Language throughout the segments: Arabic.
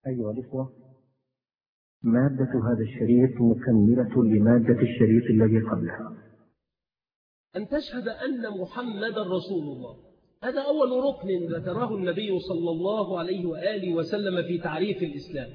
أيها الإخوة، مادة هذا الشريط مكملة لمادة الشريط الذي قبلها. أن تشهد أن محمد رسول الله، هذا أول ركن ذكره النبي صلى الله عليه وآله وسلم في تعريف الإسلام.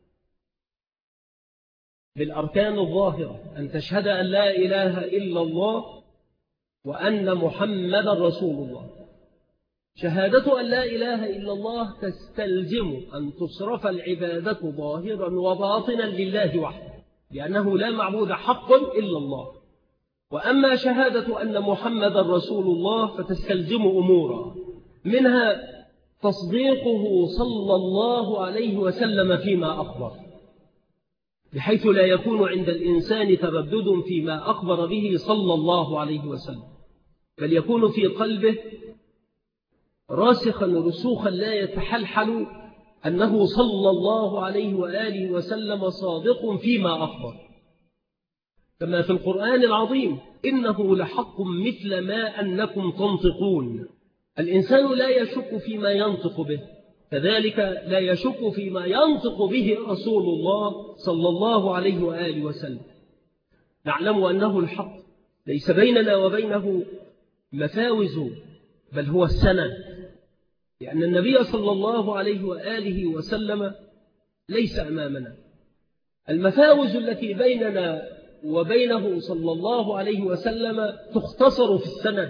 بالأركان الظاهرة أن تشهد أن لا إله إلا الله وأن محمد رسول الله. شهادة أن لا إله إلا الله تستلزم أن تصرف العبادة ظاهرا وباطنا لله وحده، لأنه لا معبود حق إلا الله. وأما شهادة أن محمد رسول الله فتستلزم أمورا، منها تصديقه صلى الله عليه وسلم فيما أخبر، بحيث لا يكون عند الإنسان تردد فيما أخبر به صلى الله عليه وسلم، بل يكون في قلبه راسخا رسوخا لا يتحلحل أنه صلى الله عليه وآله وسلم صادق فيما أخبر، كما في القرآن العظيم: إنه لحق مثل ما أنكم تنطقون. الإنسان لا يشك فيما ينطق به، كذلك لا يشك فيما ينطق به رسول الله صلى الله عليه وآله وسلم. نعلم أنه الحق، ليس بيننا وبينه مفاوز، بل هو السند، لأن النبي صلى الله عليه وآله وسلم ليس أمامنا. المفاوز التي بيننا وبينه صلى الله عليه وسلم تختصر في السند،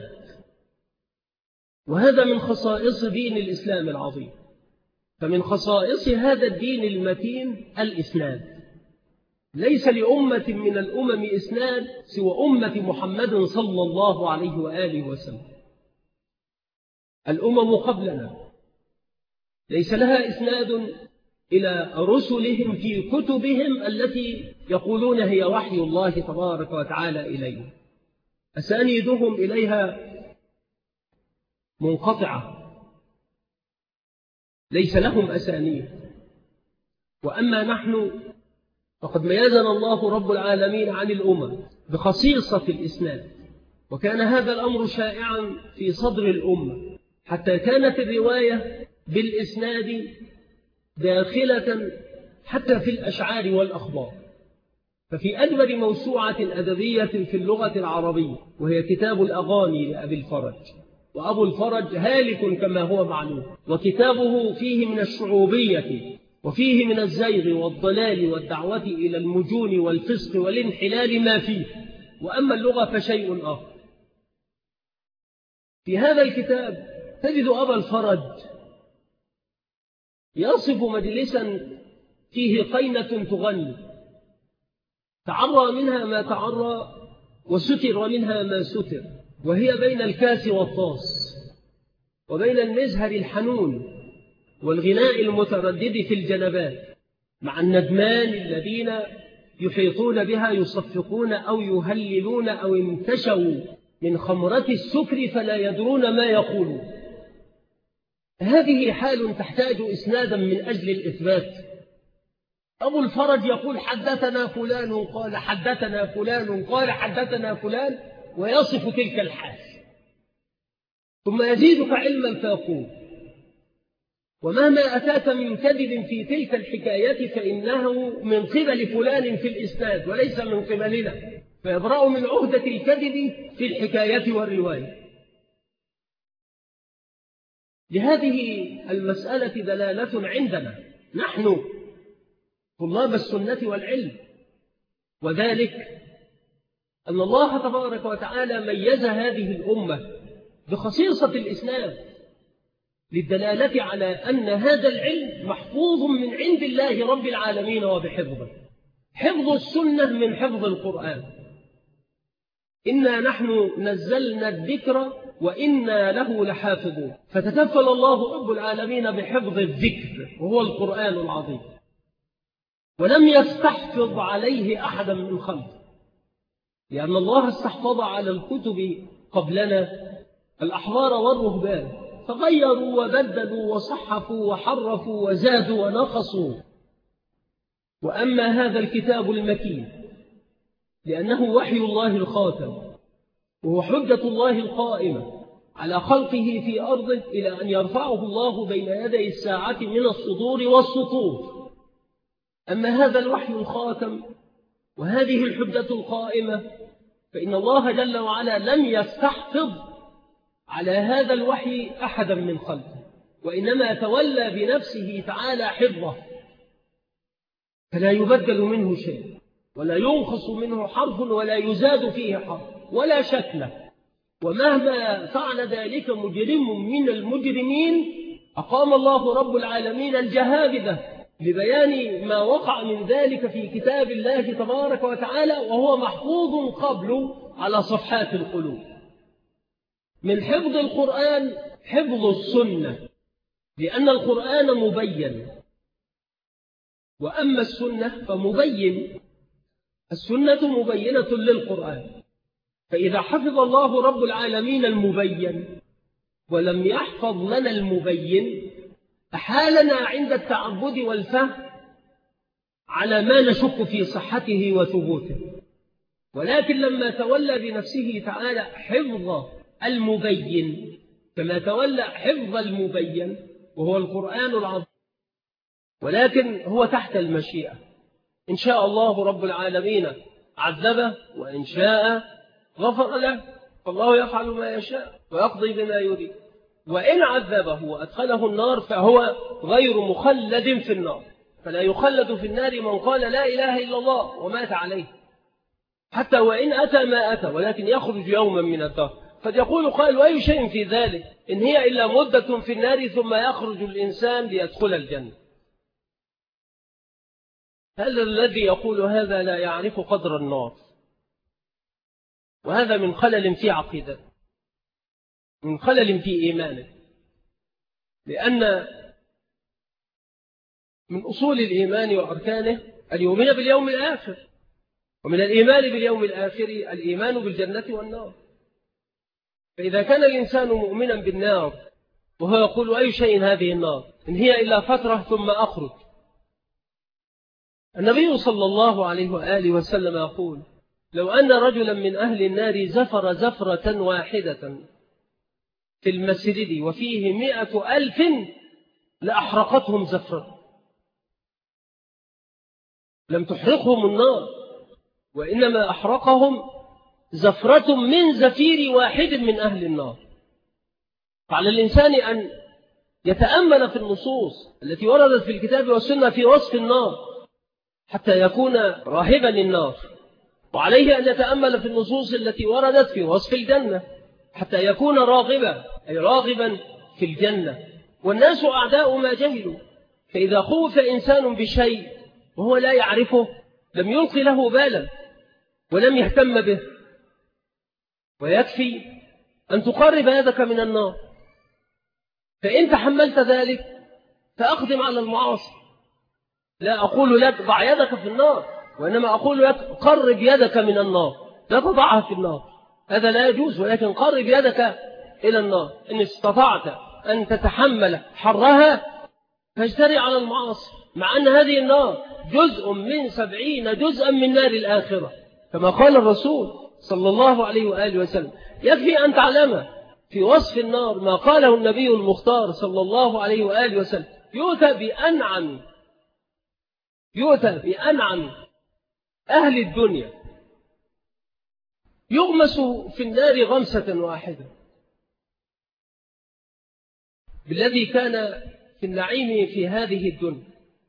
وهذا من خصائص دين الإسلام العظيم. فمن خصائص هذا الدين المتين الإسناد، ليس لأمة من الأمم إسناد سوى أمة محمد صلى الله عليه وآله وسلم. الأمم قبلنا ليس لها إسناد إلى رسلهم في كتبهم التي يقولون هي وحي الله تبارك وتعالى إليهم، أسانيدهم إليها منقطعة، ليس لهم أسانيد. وأما نحن فقد ميزنا الله رب العالمين عن الأمم بخصيصة الإسناد، وكان هذا الأمر شائعا في صدر الأمة، حتى كانت الرواية بالإسناد داخلة حتى في الأشعار والأخبار. ففي أجمل موسوعة أدبية في اللغة العربية، وهي كتاب الأغاني لأبي الفرج، وأبو الفرج هالك كما هو معلوم، وكتابه فيه من الشعوبية وفيه من الزيغ والضلال والدعوة إلى المجون والفسق والانحلال ما فيه، وأما اللغة فشيء آخر. في هذا الكتاب تجد أبا الفرج يصف مجلسا فيه قينة تغني، تعرى منها ما تعرى وستر منها ما ستر، وهي بين الكاس والطاس، وبين المزهر الحنون والغناء المتردد في الجنبات، مع الندمان الذين يحيطون بها يصفقون أو يهللون أو انتشوا من خمرة السكر فلا يدرون ما يقولون. هذه حال تحتاج إسنادا من أجل الإثبات. أبو الفرج يقول: حدثنا فلان قال حدثنا فلان قال حدثنا فلان، ويصف تلك الحال، ثم يزيدك علما فيقول: ومهما أتاك من كذب في تلك الحكاية فإنه من قبل فلان في الإسناد وليس من قبلنا، فيبرأ من عهدة الكذب في الحكاية والرواية. لهذه المسألة دلالة عندنا نحن طلاب السنة والعلم، وذلك أن الله تبارك وتعالى ميز هذه الأمة بخصيصة الإسلام، للدلالة على أن هذا العلم محفوظ من عند الله رب العالمين وبحفظه. حفظ السنة من حفظ القرآن. إنا نحن نزلنا الذكر وإنا له لحافظون، فتكفل الله رب العالمين بحفظ الذكر وهو القرآن العظيم، ولم يستحفظ عليه أحدا من خلقه، لأن الله استحفظ على الكتب قبلنا الأحبار والرهبان، فغيروا وبدلوا وصحفوا وحرفوا وزادوا ونقصوا. وأما هذا الكتاب المكين لأنه وحي الله الخاتم، وهو حجة الله القائمة على خلقه في أرضه إلى أن يرفعه الله بين يدي الساعة من الصدور والسطور، أما هذا الوحي الخاتم وهذه الحجة القائمة فإن الله جل وعلا لم يستحفظ على هذا الوحي أحدا من خلقه، وإنما تولى بنفسه تعالى حفظه، فلا يبدل منه شيء ولا ينقص منه حرف ولا يزاد فيه حرف ولا شكله. ومهما فعل ذلك مجرم من المجرمين أقام الله رب العالمين الجهابذة لبيان ما وقع من ذلك في كتاب الله تبارك وتعالى، وهو محفوظ قبله على صفحات القلوب. من حفظ القرآن حفظ السنة، لأن القرآن مبين، وأما السنة فمبين. السنة مبينة للقرآن، فإذا حفظ الله رب العالمين المبين ولم يحفظ لنا المبين أحالنا عند التعبد والفهم على ما نشك في صحته وثبوته. ولكن لما تولى بنفسه تعالى حفظ المبين كما تولى حفظ المبين وهو القرآن العظيم، ولكن هو تحت المشيئة. إن شاء الله رب العالمين عذبه، وإن شاء غفر له، فالله يفعل ما يشاء ويقضي بما يريد. وإن عذبه وأدخله النار فهو غير مخلد في النار، فلا يخلد في النار من قال لا إله إلا الله ومات عليه، حتى وإن أتى ما أتى، ولكن يخرج يوما من الدهر. قد يقول قائل وأي شيء في ذلك إن هي إلا مدة في النار ثم يخرج الإنسان ليدخل الجنة. هل الذي يقول هذا لا يعرف قدر النار؟ وهذا من خلل في عقيدته، من خلل في إيمانه، لأن من أصول الإيمان وأركانه اليؤمن باليوم الآخر، ومن الإيمان باليوم الآخر الإيمان بالجنة والنار. فإذا كان الإنسان مؤمنا بالنار وهو يقول أي شيء هذه النار إن هي إلا فترة ثم أخرج. النبي صلى الله عليه وآله وسلم يقول لو أن رجلا من أهل النار زفر زفرة واحدة في المسجد وفيه 100,000 لأحرقتهم زفرة، لم تحرقهم النار وإنما أحرقهم زفرة من زفير واحد من أهل النار. فعلى الإنسان أن يتأمل في النصوص التي وردت في الكتاب والسنة في وصف النار حتى يكون راهبا للنار، وعليه أن يتأمل في النصوص التي وردت في وصف الجنة حتى يكون راغبا، أي راغبا في الجنة. والناس أعداء ما جهلوا، فإذا خوف إنسان بشيء وهو لا يعرفه لم يلقي له بالا ولم يهتم به. ويكفي أن تقرب يدك من النار، فإن تحملت ذلك فأقدم على المعاصي. لا أقول لك ضع يدك في النار، وإنما أقول لك قرب يدك من النار، لا تضعها في النار، هذا لا يجوز، ولكن قرب يدك إلى النار. إن استطعت أن تتحمل حرها فاجتري على المعاصي، مع أن هذه النار جزء من 70 جزءا من نار الآخرة كما قال الرسول صلى الله عليه وآله وسلم. يكفي أن تعلم في وصف النار ما قاله النبي المختار صلى الله عليه وآله وسلم يؤتى بأنعم أهل الدنيا يغمس في النار غمسة واحدة بالذي كان في النعيم في هذه الدنيا،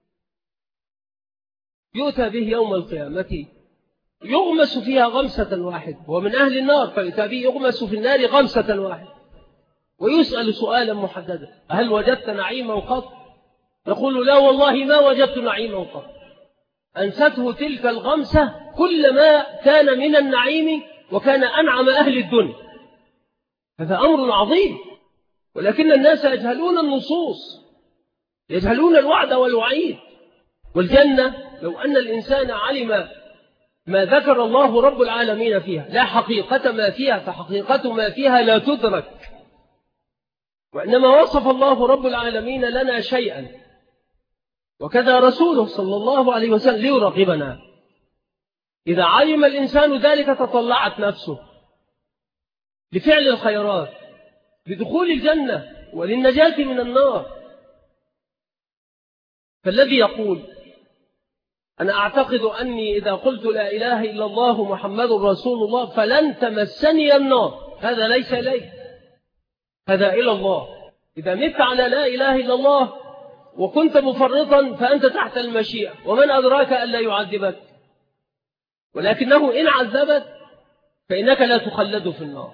يؤتى به يوم القيامة يغمس فيها غمسة واحدة، ومن أهل النار فيؤتى به يغمس في النار غمسة واحدة، ويسأل سؤالا محددا هل وجدت نعيما قط؟ يقول لا والله ما وجدت نعيما قط. أنسته تلك الغمسة كل ما كان من النعيم وكان أنعم أهل الدنيا. هذا أمر عظيم، ولكن الناس يجهلون النصوص، يجهلون الوعد والوعيد. والجنة لو أن الإنسان علم ما ذكر الله رب العالمين فيها لا حقيقة ما فيها، فحقيقة ما فيها لا تدرك، وإنما وصف الله رب العالمين لنا شيئا وكذا رسوله صلى الله عليه وسلم ليرغبنا. إذا علم الإنسان ذلك تطلعت نفسه لفعل الخيرات لدخول الجنة وللنجاة من النار. فالذي يقول أنا أعتقد أني إذا قلت لا إله إلا الله محمد رسول الله فلن تمسني النار. هذا ليس إليك، هذا إلى الله. إذا مت على لا إله إلا الله وكنت مفرطا فأنت تحت المشيئة، ومن أدراك أن لا يعذبك، ولكنه إن عذبك فإنك لا تخلد في النار.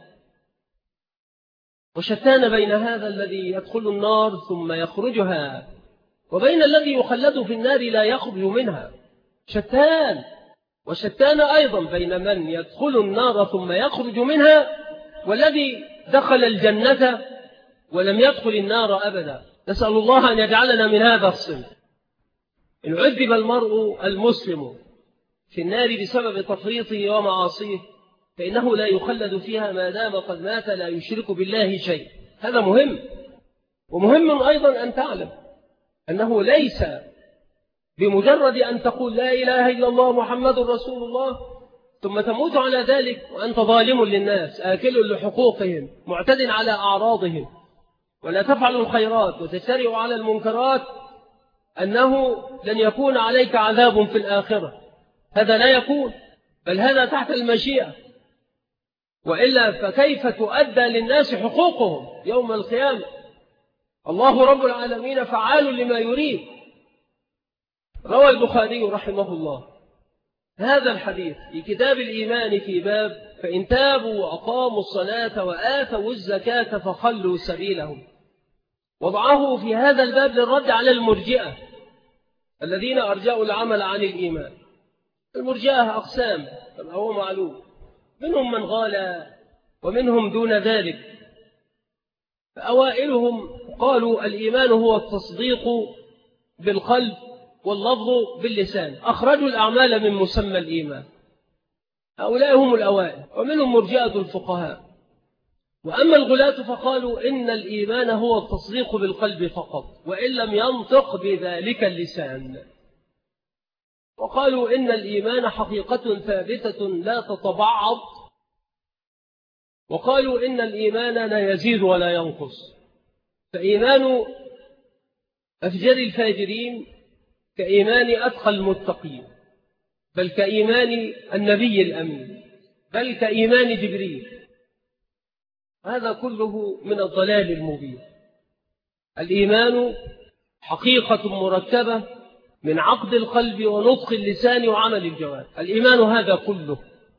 وشتان بين هذا الذي يدخل النار ثم يخرجها وبين الذي يخلد في النار لا يخرج منها، شتان. وشتان أيضا بين من يدخل النار ثم يخرج منها والذي دخل الجنة ولم يدخل النار أبدا. نسأل الله أن يجعلنا من هذا الصنف. إن عذب المرء المسلم في النار بسبب تفريطه ومعاصيه فإنه لا يخلد فيها ما دام قد مات لا يشرك بالله شيء. هذا مهم. ومهم أيضا أن تعلم أنه ليس بمجرد أن تقول لا إله إلا الله محمد رسول الله ثم تموت على ذلك وأنت ظالم للناس آكل لحقوقهم معتد على أعراضهم ولا تفعل الخيرات وتجترئ على المنكرات أنه لن يكون عليك عذاب في الآخرة. هذا لا يكون، بل هذا تحت المشيئة، وإلا فكيف تؤدى للناس حقوقهم يوم القيامة؟ الله رب العالمين فعال لما يريد. روى البخاري رحمه الله هذا الحديث في كتاب الإيمان في باب فإن تابوا وأقاموا الصلاة وآتوا الزكاة فخلوا سبيلهم. وضعه في هذا الباب للرد على المرجئة الذين أرجأوا العمل عن الإيمان. المرجئة أقسام كما هو معلوم، منهم من غال ومنهم دون ذلك. فأوائلهم قالوا الإيمان هو التصديق بالقلب واللفظ باللسان، أخرجوا الأعمال من مسمى الإيمان. هؤلاء هم الأوائل، ومنهم مرجئة الفقهاء. وأما الغلاة فقالوا إن الإيمان هو التصديق بالقلب فقط وإن لم ينطق بذلك اللسان. وقالوا إن الإيمان حقيقة ثابتة لا تتبعض. وقالوا إن الإيمان لا يزيد ولا ينقص، فإيمان أفجر الفاجرين كإيمان أتقى المتقين، بل كإيمان النبي الأمين، بل كإيمان جبريل. هذا كله من الضلال المبين. الإيمان حقيقة مركبة من عقد القلب ونطق اللسان وعمل الجوارح. الإيمان هذا كله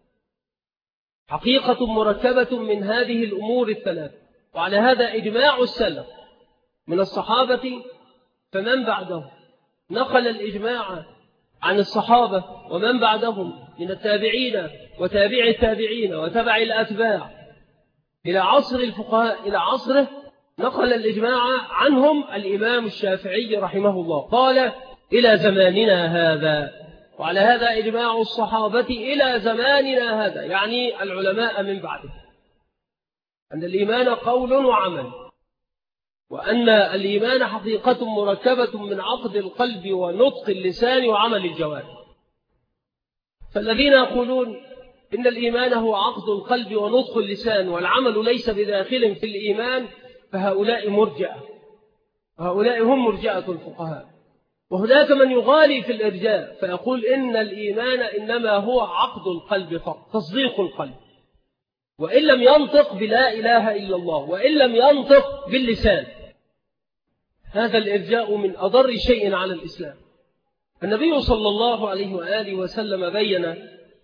حقيقة مركبة من هذه الأمور الثلاث. وعلى هذا إجماع السلف من الصحابة فمن بعدهم نقل الإجماع عن الصحابة ومن بعدهم من التابعين وتابع التابعين وتبع الأتباع إلى عصر الفقهاء إلى عصره. نقل الإجماع عنهم الإمام الشافعي رحمه الله قال إلى زماننا هذا. وعلى هذا إجماع الصحابة إلى زماننا هذا، يعني العلماء من بعده، أن الإيمان قول وعمل، وأن الإيمان حقيقة مركبة من عقد القلب ونطق اللسان وعمل الجوارح. فالذين يقولون إن الإيمان هو عقد القلب ونطق اللسان والعمل ليس بداخل في الإيمان فهؤلاء مرجئة، وهؤلاء هم مرجئة الفقهاء. وهناك من يغالي في الإرجاء فيقول إن الإيمان إنما هو عقد القلب فقط، تصديق القلب، وإن لم ينطق بلا إله إلا الله وإن لم ينطق باللسان. هذا الإرجاء من أضر شيء على الإسلام. النبي صلى الله عليه وآله وسلم بين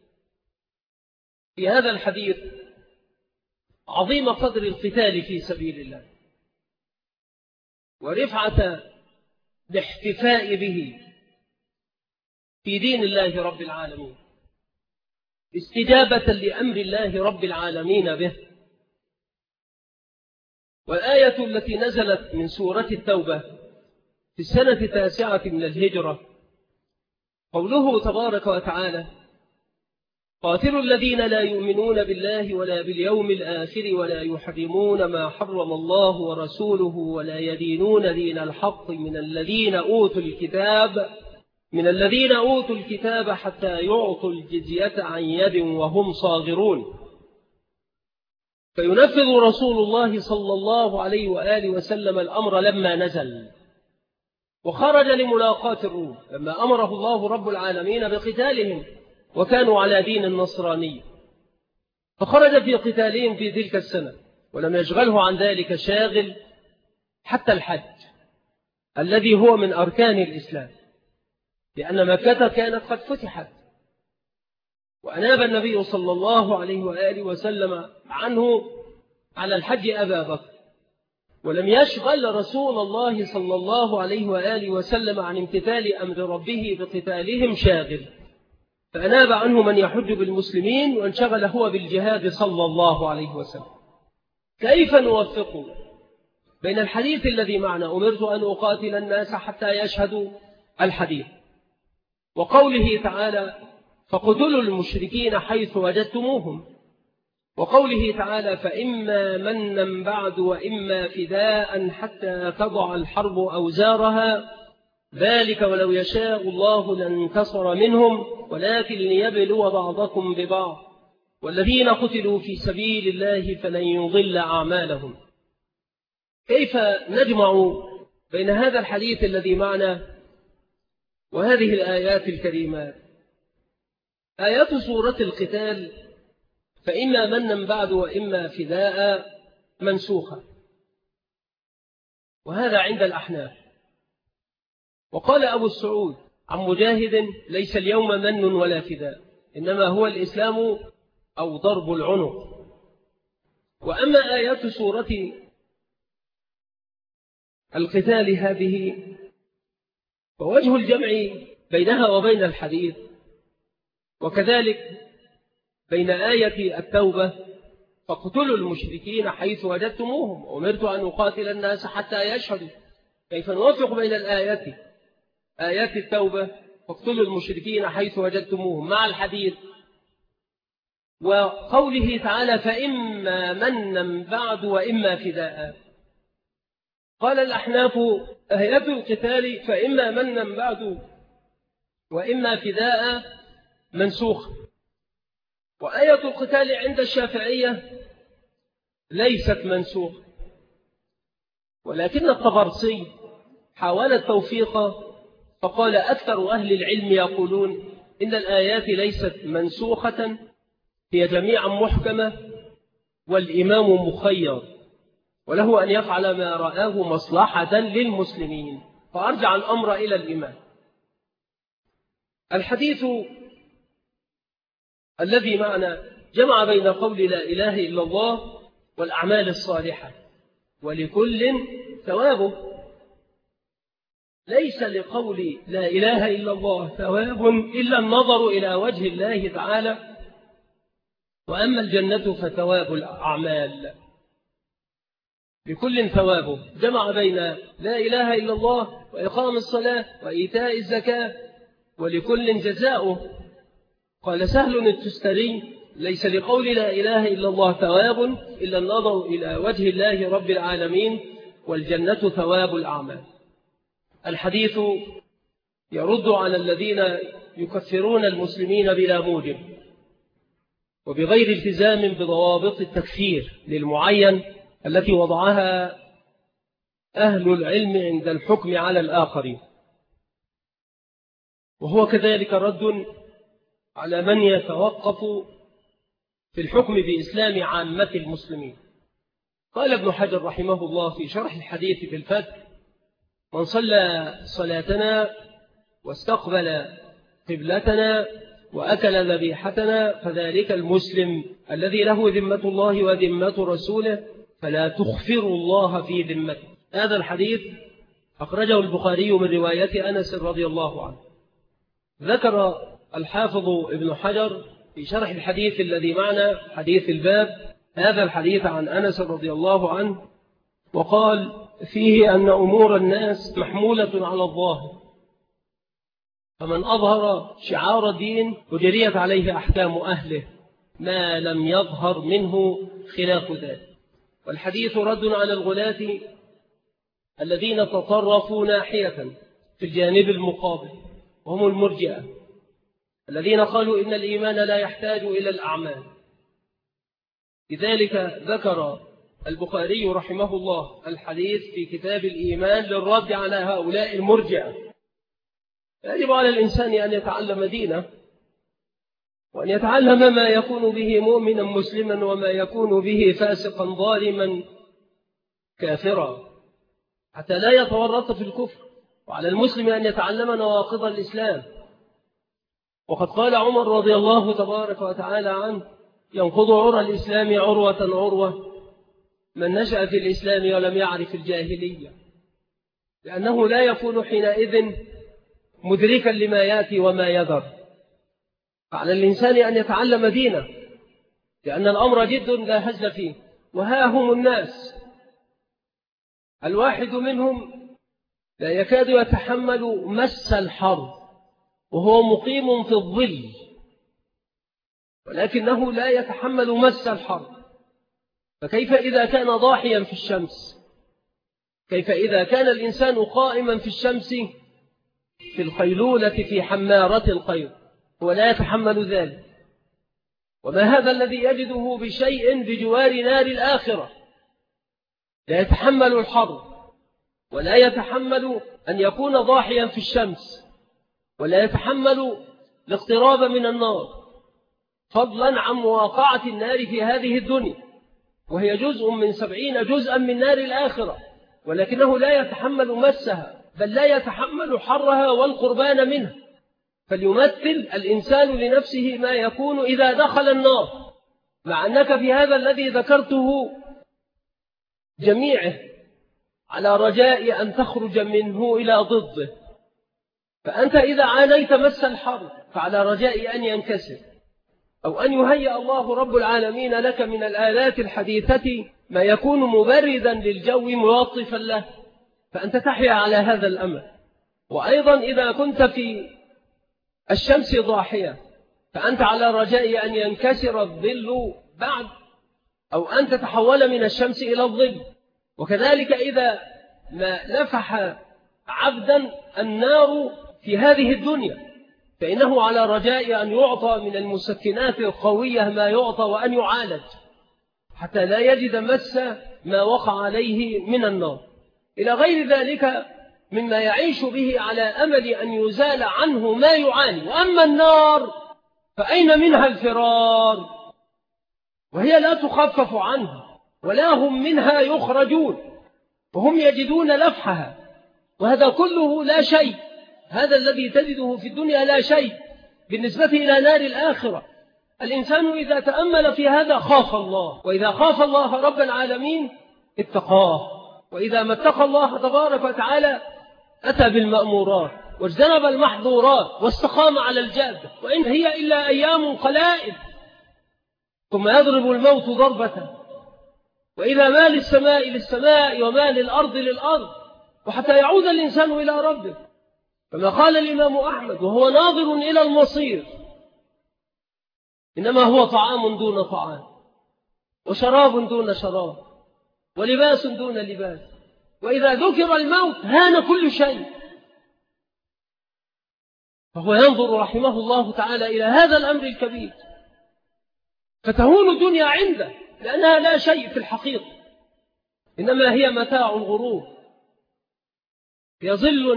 في هذا الحديث عظيم قدر القتال في سبيل الله ورفعة الاحتفاء به في دين الله رب العالمين، استجابة لأمر الله رب العالمين به. والآية التي نزلت من سورة التوبة في السنة 9 من الهجرة قوله تبارك وتعالى قاتلوا الذين لا يؤمنون بالله ولا باليوم الآخر ولا يحرمون ما حرم الله ورسوله ولا يدينون دين الحق من الذين أوتوا الكتاب حتى يعطوا الجزية عن يد وهم صاغرون. فينفذ رسول الله صلى الله عليه وآله وسلم الأمر لما نزل، وخرج لملاقاة الروم لما أمره الله رب العالمين بقتالهم وكانوا على دين النصراني، فخرج في قتالهم في تلك السنة ولم يشغله عن ذلك شاغل حتى الحج الذي هو من أركان الإسلام، لأن مكة كانت قد فتحت، وأناب النبي صلى الله عليه وآله وسلم عنه على الحج أبا بكر، ولم يشغل رسول الله صلى الله عليه وآله وسلم عن امتثال أمر ربه بقتالهم شاغل، فأناب عنه من يحج بالمسلمين وانشغل هو بالجهاد صلى الله عليه وسلم. كيف نوفق بين الحديث الذي معنا أمرت أن أقاتل الناس حتى يشهدوا الحديث، وقوله تعالى فاقتلوا المشركين حيث وجدتموهم، وقوله تعالى فإما منا بعد وإما فداء حتى تضع الحرب أوزارها ذلك ولو يشاء الله لانتصر منهم ولكن ليبلو بعضكم ببعض والذين قتلوا في سبيل الله فلن يضل أعمالهم. كيف نجمع بين هذا الحديث الذي معنا وهذه الآيات الكريمات؟ آيات سورة القتال فإما منا بعد وإما فداء منسوخة، وهذا عند الأحناف. وقال أبو السعود عن مجاهد ليس اليوم من ولا فداء، إنما هو الإسلام أو ضرب العنق. وأما آيات سورة القتال هذه فوجه الجمع بينها وبين الحديث وكذلك بين آية التوبة فاقتلوا المشركين حيث وجدتموهم أمرت أن أقاتل الناس حتى يشهدوا. كيف نوفق بين الآيات آيات التوبة فاقتلوا المشركين حيث وجدتموهم مع الحديث وقوله تعالى فإما منا بعد وإما فداء؟ قال الأحناف آيات القتال فإما منا بعد وإما فداء منسوخة، وآية القتال عند الشافعية ليست منسوخة، ولكن الطبرسي حاول التوفيق فقال أكثر أهل العلم يقولون إن الآيات ليست منسوخة، هي جميعا محكمة والإمام مخير وله أن يفعل ما رآه مصلحة للمسلمين، فأرجع الأمر إلى الإمام. الحديث الذي معنا جمع بين قول لا إله إلا الله والأعمال الصالحة، ولكل ثوابه. ليس لقول لا إله إلا الله ثواب إلا النظر إلى وجه الله تعالى، وأما الجنة فثواب الأعمال. لكل ثوابه، جمع بين لا إله إلا الله وإقام الصلاة وإيتاء الزكاة، ولكل جزاؤه. قال سهل التستري ليس لقول لا إله إلا الله ثواب إلا النظر إلى وجه الله رب العالمين، والجنة ثواب الأعمال. الحديث يرد على الذين يكفرون المسلمين بلا موجب وبغير التزام بضوابط التكفير للمعين التي وضعها أهل العلم عند الحكم على الآخرين، وهو كذلك رد على من يتوقف في الحكم بإسلام عامة المسلمين. قال ابن حجر رحمه الله في شرح الحديث في الفتح من صلى صلاتنا واستقبل قبلتنا وأكل ذبيحتنا فذلك المسلم الذي له ذمة الله وذمة رسوله فلا تخفروا الله في ذمته. هذا الحديث أخرجه البخاري من رواية أنس رضي الله عنه. ذكر الحافظ ابن حجر في شرح الحديث الذي معنا حديث الباب هذا الحديث عن أنس رضي الله عنه، وقال فيه أن أمور الناس محمولة على الظاهر، فمن أظهر شعار الدين وجريت عليه أحكام أهله ما لم يظهر منه خلاف ذلك. والحديث رد على الغلاة الذين تطرفوا ناحية في الجانب المقابل، وهم المرجئة الذين قالوا إن الإيمان لا يحتاج إلى الأعمال. لذلك ذكر البخاري رحمه الله الحديث في كتاب الإيمان للرد على هؤلاء المرجئة. يجب على الإنسان أن يتعلم دينه، وأن يتعلم ما يكون به مؤمنا مسلما وما يكون به فاسقا ظالما كافرا، حتى لا يتورط في الكفر. وعلى المسلم أن يتعلم نواقض الإسلام. وقد قال عمر رضي الله تبارك وتعالى عنه: ينقض عرى الإسلام عروة عروة من نشأ في الإسلام ولم يعرف الجاهلية، لأنه لا يكون حينئذ مدركا لما يأتي وما يذر. فعلى الإنسان أن يتعلم دينه، لأن الأمر جد لا هزل فيه. وها هم الناس الواحد منهم لا يكاد يتحمل مس الحر وهو مقيم في الظل، ولكنه لا يتحمل مس الحر. فكيف إذا كان ضاحيا في الشمس؟ كيف إذا كان الإنسان قائما في الشمس في القيلولة في حمارة القيل؟ هو لا يتحمل ذلك. وما هذا الذي يجده بشيء بجوار نار الآخرة؟ لا يتحمل الحر، ولا يتحمل أن يكون ضاحيا في الشمس، ولا يتحمل الاقتراب من النار، فضلا عن مواقعة النار في هذه الدنيا، وهي جزء من 70 جزءا من نار الآخرة، ولكنه لا يتحمل مسها، بل لا يتحمل حرها والقربان منها. فليمثل الإنسان لنفسه ما يكون إذا دخل النار، مع أنك في هذا الذي ذكرته جميعه على رجاء أن تخرج منه إلى ضده. فأنت إذا عانيت مس الحر فعلى رجاء أن ينكسر، أو أن يهيئ الله رب العالمين لك من الآلات الحديثة ما يكون مبردا للجو ملطفا له، فأنت تحيا على هذا الأمل. وأيضا إذا كنت في الشمس ضاحية فأنت على رجاء أن ينكسر الظل بعد، أو أن تتحول من الشمس إلى الظل. وكذلك إذا ما نفح عبدا النار في هذه الدنيا فإنه على رجاء أن يعطى من المسكنات القوية ما يعطى، وأن يعالج حتى لا يجد مس ما وقع عليه من النار، إلى غير ذلك مما يعيش به على أمل أن يزال عنه ما يعاني. وأما النار فأين منها الفرار؟ وهي لا تخفف عنها، ولا هم منها يخرجون، وهم يجدون لفحها، وهذا كله لا شيء. هذا الذي تجده في الدنيا لا شيء بالنسبة إلى نار الآخرة. الإنسان إذا تأمل في هذا خاف الله، وإذا خاف الله رب العالمين اتقاه، وإذا ما اتقى الله تبارك وتعالى أتى بالمأمورات واجتنب المحظورات واستقام على الجادة. وإن هي إلا أيام قلائل ثم يضرب الموت ضربة، وإذا ما للسماء للسماء وما للأرض للأرض، وحتى يعود الإنسان إلى ربه. كما قال الإمام أحمد وهو ناظر إلى المصير: إنما هو طعام دون طعام، وشراب دون شراب، ولباس دون لباس، وإذا ذكر الموت هان كل شيء. فهو ينظر رحمه الله تعالى إلى هذا الأمر الكبير، فتهون الدنيا عنده لأنها لا شيء في الحقيقة، إنما هي متاع الغرور. هي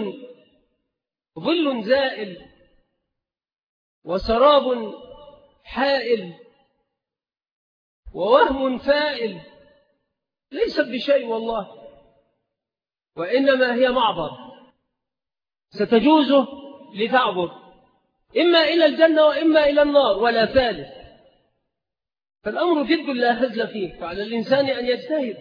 ظل زائل وسراب حائل ووهم فائل، ليست بشيء والله، وإنما هي معبر ستجوزه لتعبر إما إلى الجنة وإما إلى النار، ولا ثالث. فالأمر جد لا هزل فيه. فعلى الإنسان أن يجتهد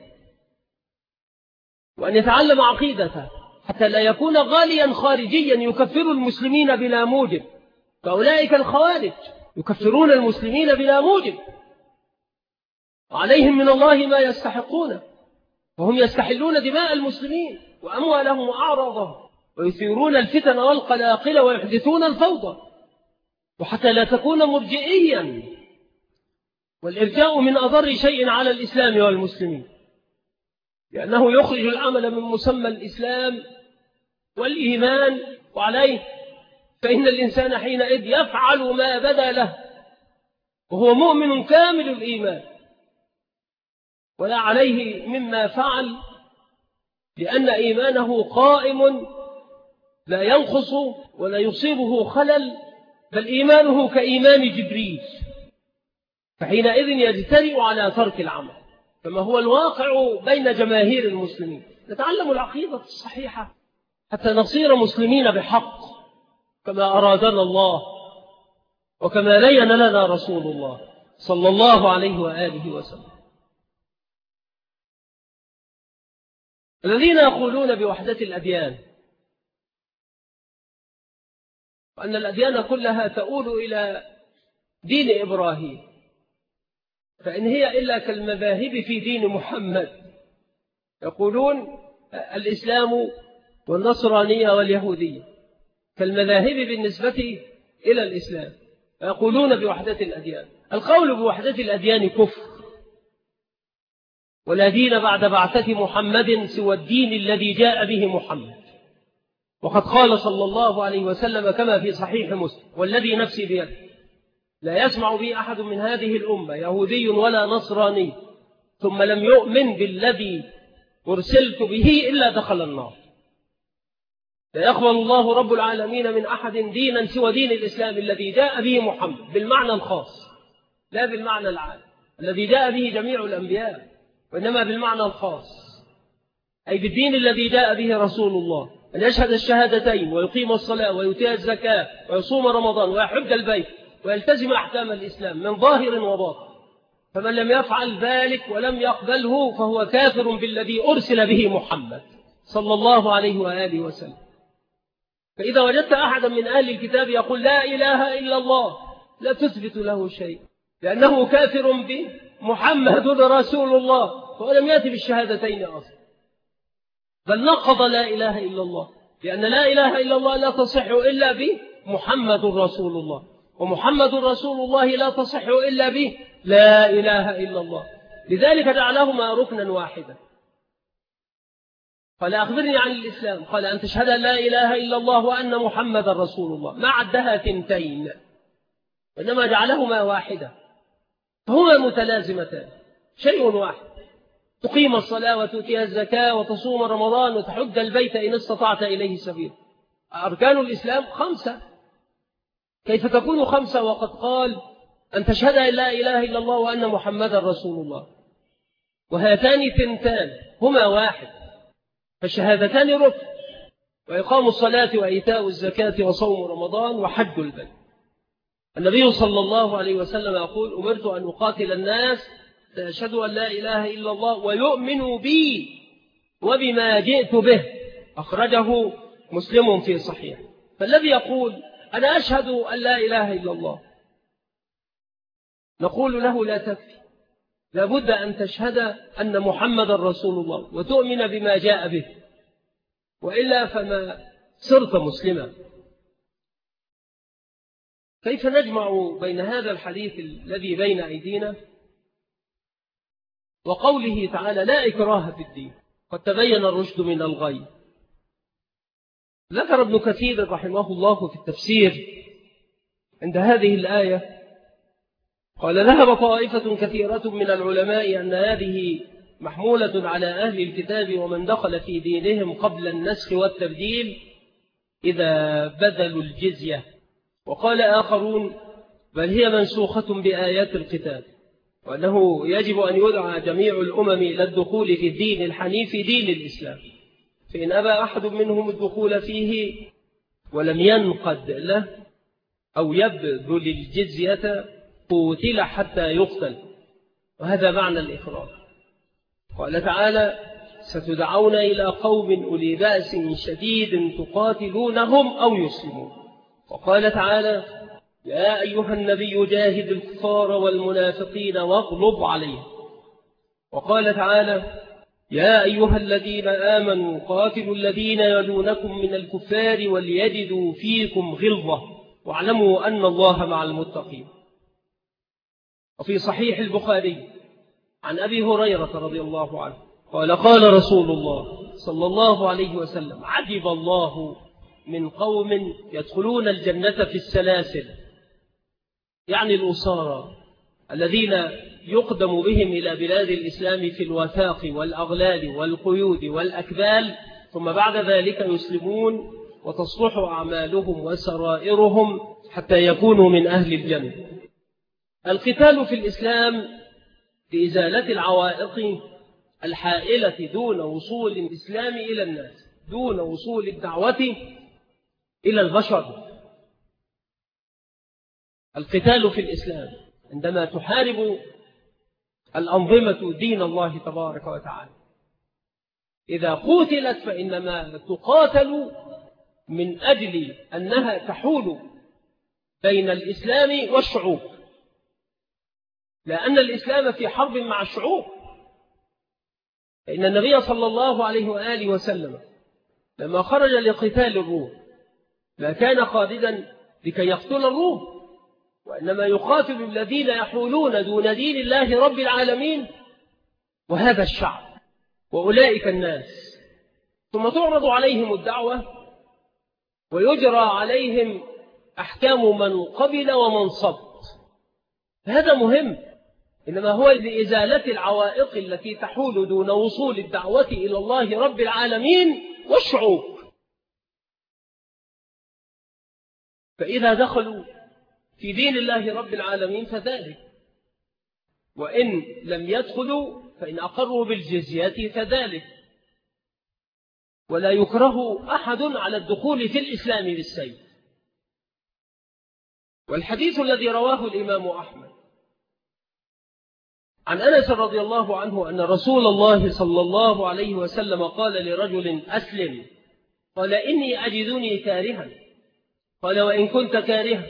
وأن يتعلم عقيدته حتى لا يكون غاليا خارجيا يكفر المسلمين بلا موجب. فأولئك الخوارج يكفرون المسلمين بلا موجب، وعليهم من الله ما يستحقون، وهم يستحلون دماء المسلمين وأموالهم وأعراضهم، ويثيرون الفتن والقلاقل ويحدثون الفوضى. وحتى لا تكون مرجئيا، والإرجاء من أضر شيء على الإسلام والمسلمين، لأنه يخرج العمل من مسمى الإسلام والإيمان، وعليه فإن الإنسان حينئذ يفعل ما بدا له وهو مؤمن كامل الإيمان، ولا عليه مما فعل، لأن إيمانه قائم لا ينقص ولا يصيبه خلل، بل إيمانه كإيمان جبريل، فحينئذ يجترئ على ترك العمل، كما هو الواقع بين جماهير المسلمين. نتعلم العقيدة الصحيحة حتى نصير مسلمين بحق كما أرادنا الله وكما لين لنا رسول الله صلى الله عليه وآله وسلم. الذين يقولون بوحدة الأديان وأن الأديان كلها تؤول إلى دين إبراهيم، فإن هي إلا كالمذاهب في دين محمد. يقولون الإسلام والنصرانية واليهودية كالمذاهب بالنسبة إلى الإسلام، يقولون بوحدة الأديان. القول بوحدة الأديان كفر، ولا دين بعد بعثة محمد سوى الدين الذي جاء به محمد. وقد قال صلى الله عليه وسلم كما في صحيح مسلم: والذي نفسي بيده لا يسمع بي أحد من هذه الأمة يهودي ولا نصراني ثم لم يؤمن بالذي أرسلت به إلا دخل النار. لا يقبل الله رب العالمين من أحد دينا سوى دين الإسلام الذي جاء به محمد بالمعنى الخاص، لا بالمعنى العام الذي جاء به جميع الأنبياء، وإنما بالمعنى الخاص، أي بالدين الذي جاء به رسول الله، أن يشهد الشهادتين ويقيم الصلاة ويؤتي الزكاة ويصوم رمضان ويحج البيت ويلتزم أحكام الإسلام من ظاهر وباطن. فمن لم يفعل ذلك ولم يقبله فهو كافر بالذي أرسل به محمد صلى الله عليه وآله وسلم. فإذا وجدت أحدا من أهل الكتاب يقول لا إله إلا الله لا تثبت له شيء، لأنه كافر بمحمد رسول الله، ولم يأتي بالشهادتين أصلا، بل نقض لا إله إلا الله، لأن لا إله إلا الله لا تصح إلا بمحمد رسول الله، ومحمد رسول الله لا تصح إلا به لا إله إلا الله. لذلك جعلهما ركنا واحدا. قال أخبرني عن الإسلام، قال أن تشهد لا إله إلا الله وأن محمد رسول الله، ما عدها ثنتين، وإنما جعلهما واحدة، فهما متلازمتان، شيء واحد. تقيم الصلاة وتؤتي الزكاة وتصوم رمضان وتحج البيت إن استطعت إليه سبيل. أركان الإسلام 5، كيف تكون 5 وقد قال أن تشهد أن لا إله إلا الله وأن محمد رسول الله؟ وهاتان ثنتان هما واحد، فالشهادتان ركن، وإقام الصلاة وإيتاء الزكاة وصوم رمضان وحج البيت. النبي صلى الله عليه وسلم يقول: أمرت أن أقاتل الناس يشهدوا أن لا إله إلا الله ويؤمنوا بي وبما جئت به، أخرجه مسلم في صحيح. فالذي يقول أنا أشهد أن لا إله إلا الله، نقول له لا تكفي، لابد أن تشهد أن محمد رسول الله وتؤمن بما جاء به، وإلا فما صرت مسلما. كيف نجمع بين هذا الحديث الذي بين أيدينا وقوله تعالى لا إكراه في الدين قد تبين الرشد من الغي؟ ذكر ابن كثير رحمه الله في التفسير عند هذه الآية، قال: ذهب طائفة كثيرة من العلماء أن هذه محمولة على أهل الكتاب ومن دخل في دينهم قبل النسخ والتبديل إذا بذلوا الجزية. وقال آخرون: بل هي منسوخة بآيات الكتاب، وأنه يجب أن يدعى جميع الأمم إلى الدخول في الدين الحنيف دين الإسلام، فإن أبى أحد منهم الدخول فيه ولم ينقد له أو يبذل الجزية قتل حتى يقتل، وهذا معنى الإكراه. قال تعالى: ستدعون إلى قوم أولي بأس شديد تقاتلونهم أو يسلمون. وقال تعالى: يا أيها النبي جاهد الكفار والمنافقين واغلظ عليهم. وقال تعالى: يا أيها الذين آمنوا قاتلوا الذين يلونكم من الكفار وليجدوا فيكم غلظة واعلموا أن الله مع المتقين. وفي صحيح البخاري عن أبي هريرة رضي الله عنه قال: قال رسول الله صلى الله عليه وسلم: عجب الله من قوم يدخلون الجنة في السلاسل، يعني الأسارى الذين يقدم بهم إلى بلاد الإسلام في الوثاق والأغلال والقيود والأكبال، ثم بعد ذلك يسلمون وتصلح أعمالهم وسرائرهم حتى يكونوا من أهل الجنة. القتال في الإسلام لإزالة العوائق الحائلة دون وصول الإسلام إلى الناس، دون وصول الدعوة إلى البشر. القتال في الإسلام عندما تحارب الأنظمة دين الله تبارك وتعالى، إذا قتلت فإنما تقاتل من أجل أنها تحول بين الإسلام والشعوب، لأن الإسلام في حرب مع الشعوب. فإن النبي صلى الله عليه وآله وسلم لما خرج لقتال الروم ما كان خالدا لكي يقتل الروم، وإنما يقاتل الذين يحولون دون دين الله رب العالمين وهذا الشعب وأولئك الناس، ثم تعرض عليهم الدعوة ويجرى عليهم أحكام من قبل ومن صد. هذا مهم، إنما هو لإزالة العوائق التي تحول دون وصول الدعوة إلى الله رب العالمين والشعوب. فإذا دخلوا في دين الله رب العالمين فذلك، وإن لم يدخلوا فإن أقروا بالجزية فذلك، ولا يكره أحد على الدخول في الإسلام بالسيف. والحديث الذي رواه الإمام أحمد عن أنس رضي الله عنه أن رسول الله صلى الله عليه وسلم قال لرجل أسلم، قال إني أجدني كارها، قال وإن كنت كارها.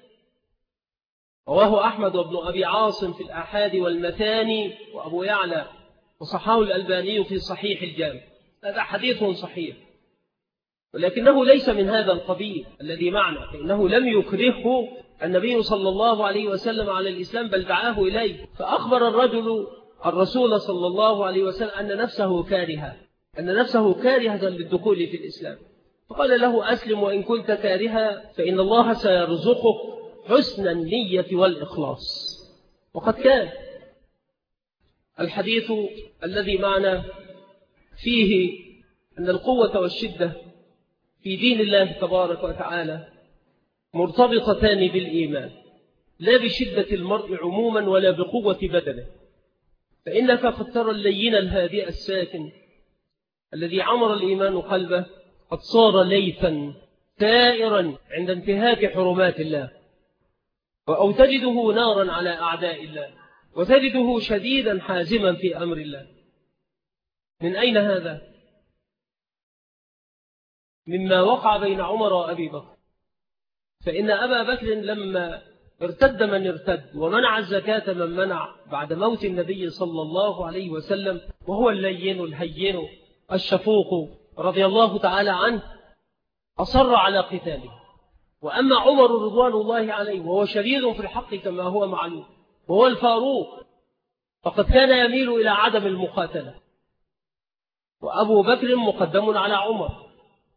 رواه أحمد وابن أبي عاصم في الآحاد والمثاني وأبو يعلى وصححه الألباني في صحيح الجامع. هذا حديث صحيح، ولكنه ليس من هذا القبيل الذي معنا، فإنه لم يكرهه النبي صلى الله عليه وسلم على الإسلام بل دعاه إليه. فأخبر الرجل الرسول صلى الله عليه وسلم أن نفسه كارهة للدخول في الإسلام، فقال له أسلم وإن كنت كارها فإن الله سيرزقك حسن النية والإخلاص. وقد كان الحديث الذي معنا فيه أن القوة والشدة في دين الله تبارك وتعالى مرتبطتان بالإيمان، لا بشدة المرء عموما ولا بقوة بدنه. فإنك قد ترى اللين الهادئ الساكن الذي عمر الإيمان قلبه قد صار ليثا ثائرا عند انتهاك حرمات الله، أو تجده نارا على أعداء الله، وتجده شديدا حازما في أمر الله. من أين هذا؟ مما وقع بين عمر وأبي بكر. فإن أبا بكر لما ارتد من ارتد ومنع الزكاة من منع بعد موت النبي صلى الله عليه وسلم، وهو اللين الهين الشفوق رضي الله تعالى عنه، أصر على قتاله. وأما عمر رضوان الله عليه وهو شديد في الحق كما هو معلوم، وهو الفاروق، فقد كان يميل إلى عدم المقاتلة، وأبو بكر مقدم على عمر،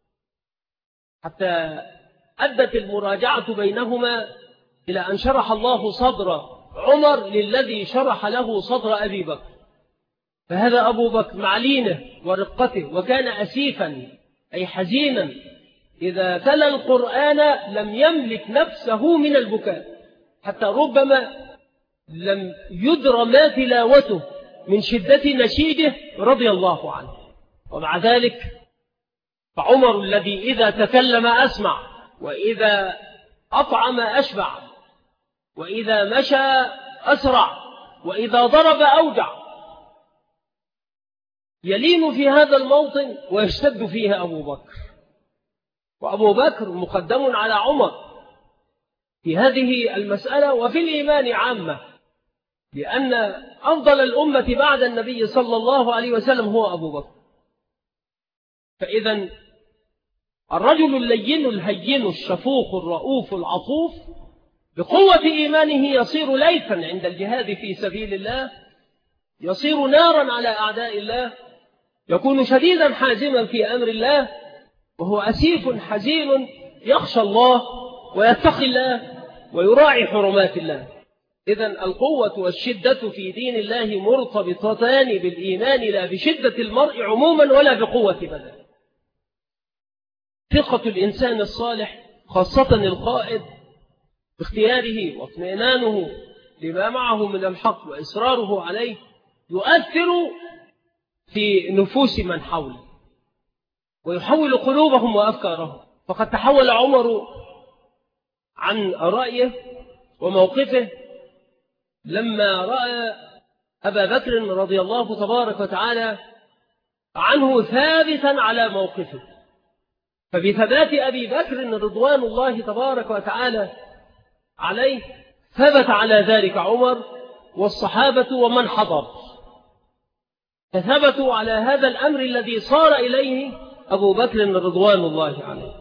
حتى أدت المراجعة بينهما إلى أن شرح الله صدر عمر للذي شرح له صدر أبي بكر. فهذا أبو بكر مع لينه ورقته، وكان أسيفا أي حزينا، إذا تلا القرآن لم يملك نفسه من البكاء، حتى ربما لم يدر ما تلاوته من شدة نشيده رضي الله عنه. ومع ذلك فعمر الذي إذا تكلم أسمع، وإذا أطعم أشبع، وإذا مشى أسرع، وإذا ضرب أوجع، يلين في هذا الموطن ويشتد فيها أبو بكر. وأبو بكر مقدم على عمر في هذه المسألة وفي الإيمان عامة، لأن أفضل الأمة بعد النبي صلى الله عليه وسلم هو أبو بكر. فإذا الرجل اللين الهين الشفوق الرؤوف العطوف بقوة إيمانه يصير ليثا عند الجهاد في سبيل الله، يصير نارا على أعداء الله، يكون شديدا حازما في أمر الله، وهو أسيف حزين يخشى الله ويتقي الله ويراعي حرمات الله. إذن القوة والشدة في دين الله مرتبطتان بالإيمان لا بشدة المرء عموما ولا بقوة بدنه. ثقة الإنسان الصالح خاصة القائد باختياره واطمئنانه لما معه من الحق وإصراره عليه يؤثر في نفوس من حوله ويحول قلوبهم وأفكارهم. فقد تحول عمر عن رأيه وموقفه لما رأى أبا بكر رضي الله تبارك وتعالى عنه ثابتا على موقفه. فبثبات أبي بكر رضوان الله تبارك وتعالى عليه ثبت على ذلك عمر والصحابة ومن حضر، فثبتوا على هذا الأمر الذي صار إليه أبو بكر رضوان الله عليه.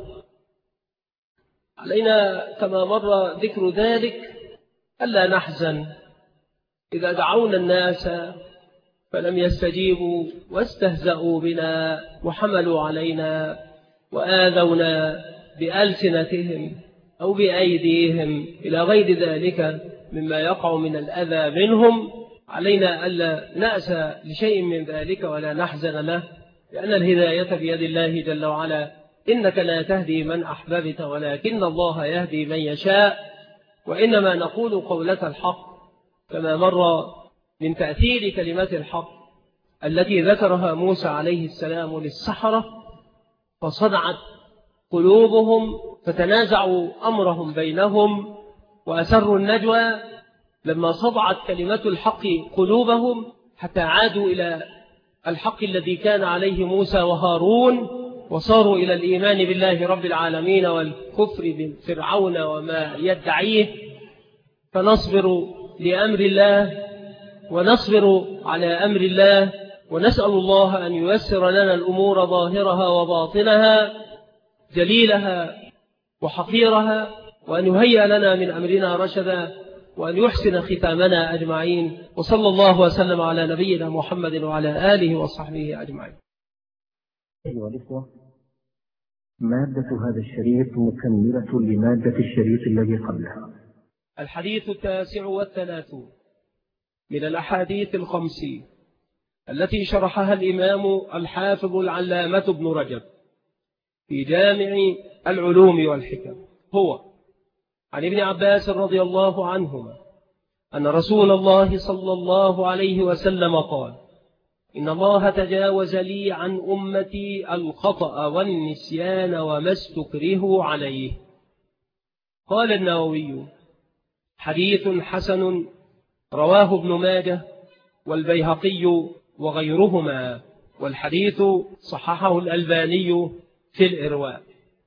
علينا كما مر ذكر ذلك ألا نحزن إذا دعونا الناس فلم يستجيبوا واستهزأوا بنا وحملوا علينا وآذونا بألسنتهم أو بأيديهم إلى غير ذلك مما يقع من الأذى منهم. علينا ألا نأسى لشيء من ذلك ولا نحزن له، لأن الهداية بيد الله جل وعلا. إنك لا تهدي من أحببت ولكن الله يهدي من يشاء. وإنما نقول قولة الحق كما مر من تأثير كلمات الحق التي ذكرها موسى عليه السلام للسحرة فصدعت قلوبهم فتنازعوا أمرهم بينهم وأسروا النجوى لما صدعت كلمة الحق قلوبهم حتى عادوا إلى الحق الذي كان عليه موسى وهارون وصاروا إلى الإيمان بالله رب العالمين والكفر بفرعون وما يدعيه. فنصبر لأمر الله ونصبر على أمر الله ونسأل الله أن ييسر لنا الأمور ظاهرها وباطنها جليلها وحقيرها وأن يهيئ لنا من أمرنا رشدا وأن يحسن ختامنا أجمعين. وصلى الله وسلم على نبينا محمد وعلى آله وصحبه أجمعين. أيها الإخوة، مادة هذا الشريط مكملة لمادة الشريط الذي قبلها. الحديث 39 من الأحاديث 50 التي شرحها الإمام الحافظ العلامة ابن رجب في جامع العلوم والحكم هو عن ابن عباس رضي الله عنهما أن رسول الله صلى الله عليه وسلم قال: إن الله تجاوز لي عن أمتي الخطأ والنسيان وما استكرهوا عليه. قال النووي: حديث حسن رواه ابن ماجه والبيهقي وغيرهما، والحديث صححه الألباني في الإرواء.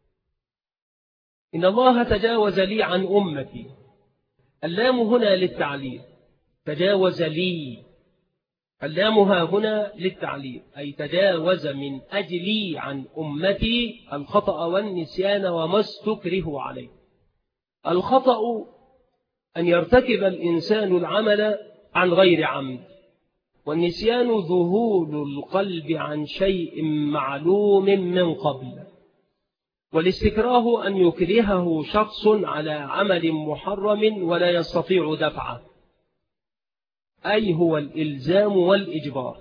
إن الله تجاوز لي عن أمتي، اللام هنا للتعليل، تجاوز لي، اللامها هنا للتعليل، أي تجاوز من أجلي عن أمتي الخطأ والنسيان وما استكره عليه. الخطأ أن يرتكب الإنسان العمل عن غير عمد، والنسيان ذهول القلب عن شيء معلوم من قبل، والاستكراه أن يكرهه شخص على عمل محرم ولا يستطيع دفعه، أي هو الإلزام والإجبار.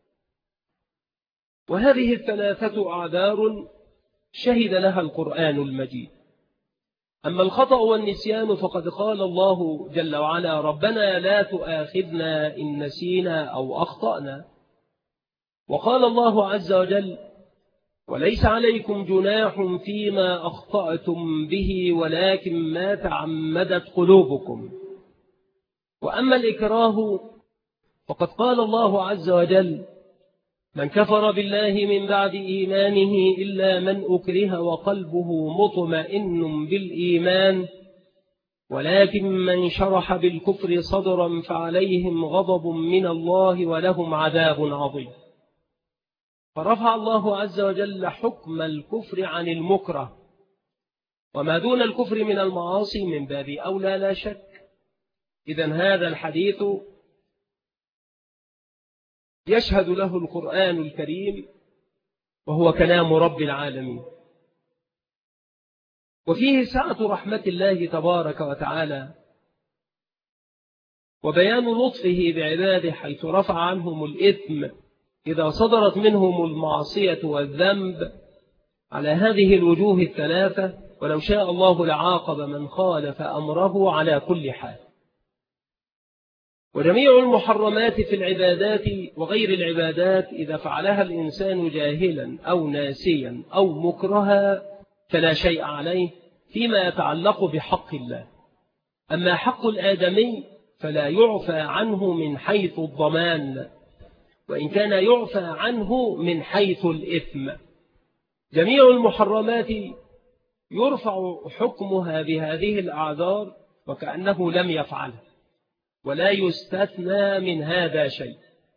وهذه الثلاثة أعذار شهد لها القرآن المجيد. أما الخطأ والنسيان فقد قال الله جل وعلا: ربنا لا تؤاخذنا إن نسينا أو أخطأنا. وقال الله عز وجل: وليس عليكم جناح فيما أخطأتم به ولكن ما تعمدت قلوبكم. وأما الإكراه فقد قال الله عز وجل: من كفر بالله من بعد إيمانه إلا من أكره وقلبه مطمئن بالإيمان ولكن من شرح بالكفر صدرا فعليهم غضب من الله ولهم عذاب عظيم. فرفع الله عز وجل حكم الكفر عن المكره، وما دون الكفر من المعاصي من باب أولى لا شك. إذن هذا الحديث يشهد له القرآن الكريم وهو كلام رب العالمين، وفيه سعة رحمة الله تبارك وتعالى وبيان لطفه بعباده حيث رفع عنهم الإثم إذا صدرت منهم المعصية والذنب على هذه الوجوه الثلاثة، ولو شاء الله لعاقب من خالف أمره على كل حال. وجميع المحرمات في العبادات وغير العبادات إذا فعلها الإنسان جاهلا أو ناسيا أو مكرها فلا شيء عليه فيما يتعلق بحق الله. أما حق الآدمي فلا يعفى عنه من حيث الضمان، وإن كان يعفى عنه من حيث الإثم. جميع المحرمات يرفع حكمها بهذه الأعذار وكأنه لم يفعلها، ولا يستثنى من هذا شيء.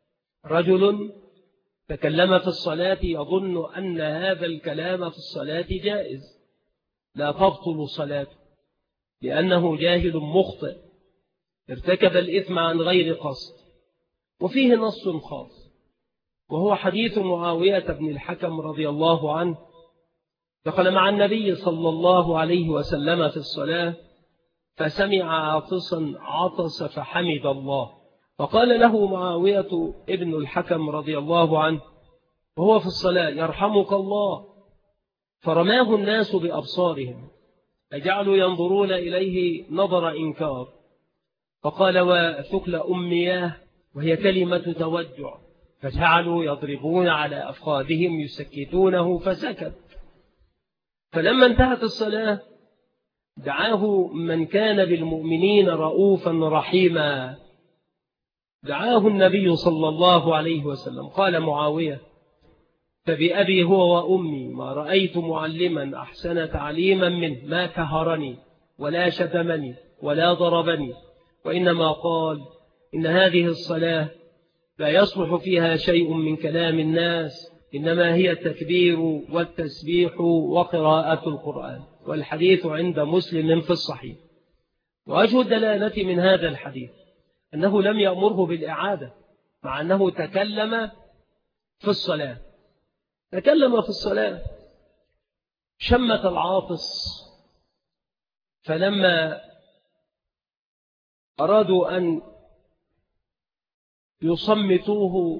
رجل تكلم في الصلاة يظن أن هذا الكلام في الصلاة جائز، لا تبطل صلاته لأنه جاهل مخطئ ارتكب الإثم عن غير قصد. وفيه نص خاص، وهو حديث معاوية بن الحكم رضي الله عنه، دخل مع النبي صلى الله عليه وسلم في الصلاة فسمع عاطسا عطس فحمد الله، فقال له معاوية ابن الحكم رضي الله عنه وهو في الصلاة: يرحمك الله. فرماه الناس بأبصارهم فجعلوا ينظرون إليه نظر إنكار، فقال: وثكل أمياه، وهي كلمة توجع، فجعلوا يضربون على أفخاذهم يسكتونه فسكت. فلما انتهت الصلاة دعاه من كان بالمؤمنين رؤوفا رحيما، دعاه النبي صلى الله عليه وسلم. قال معاوية: فبأبي هو وأمي ما رأيت معلما أحسن تعليما منه، ما كهرني ولا شتمني ولا ضربني، وإنما قال: إن هذه الصلاة لا يصلح فيها شيء من كلام الناس، إنما هي التكبير والتسبيح وقراءة القرآن. والحديث عند مسلم في الصحيح. وأجه الدلالة من هذا الحديث أنه لم يأمره بالإعادة، مع أنه تكلم في الصلاة. تكلم في الصلاة، شمت العاطس، فلما أرادوا أن يصمتوه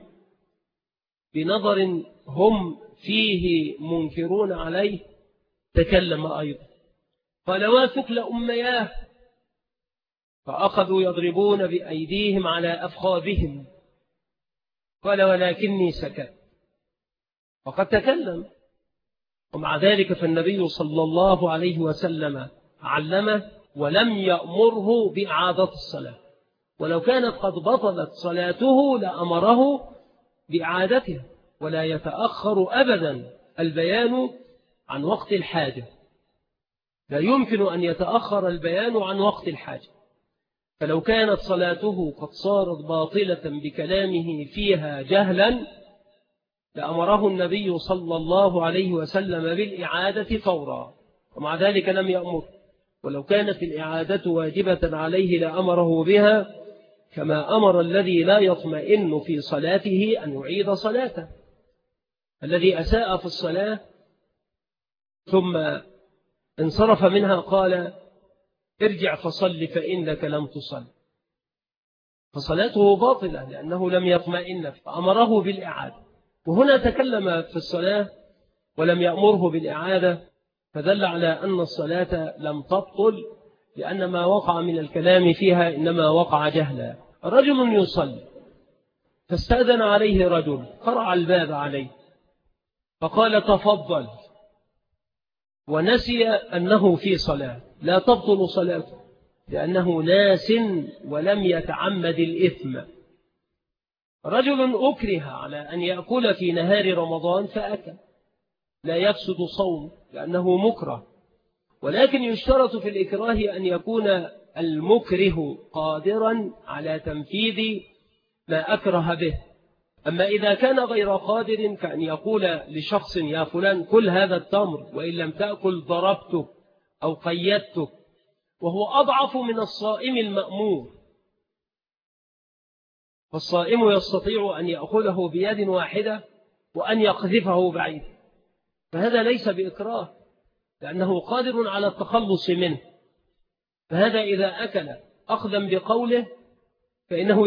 بنظر هم فيه منكرون عليه تكلم أيضا، قال: وثكل أمياه، فأخذوا يضربون بأيديهم على أفخاذهم، قال: ولكني سكت. وقد تكلم، ومع ذلك فالنبي صلى الله عليه وسلم علمه ولم يأمره بإعادة الصلاة، ولو كانت قد بطلت صلاته لأمره بإعادتها. ولا يتأخر أبدا البيان عن وقت الحاجة، لا يمكن أن يتأخر البيان عن وقت الحاجة. فلو كانت صلاته قد صارت باطلة بكلامه فيها جهلا لأمره النبي صلى الله عليه وسلم بالإعادة فورا، ومع ذلك لم يأمر. ولو كانت الإعادة واجبة عليه لأمره بها، كما أمر الذي لا يطمئن في صلاته أن يعيد صلاته. الذي أساء في الصلاة ثم انصرف منها قال: ارجع فصل فإنك لم تصل، فصلاته باطلة لأنه لم يطمئن، فأمره بالإعادة. وهنا تكلم في الصلاة ولم يأمره بالإعادة، فدل على أن الصلاة لم تبطل، لأن ما وقع من الكلام فيها إنما وقع جهلا. رجل يصلي فاستأذن عليه رجل، قرع الباب عليه فقال: تفضل، ونسي أنه في صلاة، لا تبطل صلاته لأنه ناس ولم يتعمد الإثم. رجل أكره على أن يأكل في نهار رمضان فأكل، لا يفسد صوم لأنه مكره، ولكن يشترط في الإكراه أن يكون المكره قادرا على تنفيذ ما أكره به. أما إذا كان غير قادر كأن يقول لشخص: يا فلان كل هذا التمر، وإن لم تأكل ضربتك أو قيدتك، وهو أضعف من الصائم المأمور. فالصائم يستطيع أن يأخذه بيد واحدة وأن يقذفه بعيد، فهذا ليس بإكراه لأنه قادر على التخلص منه. فهذا إذا أكل أخذا بقوله فإنه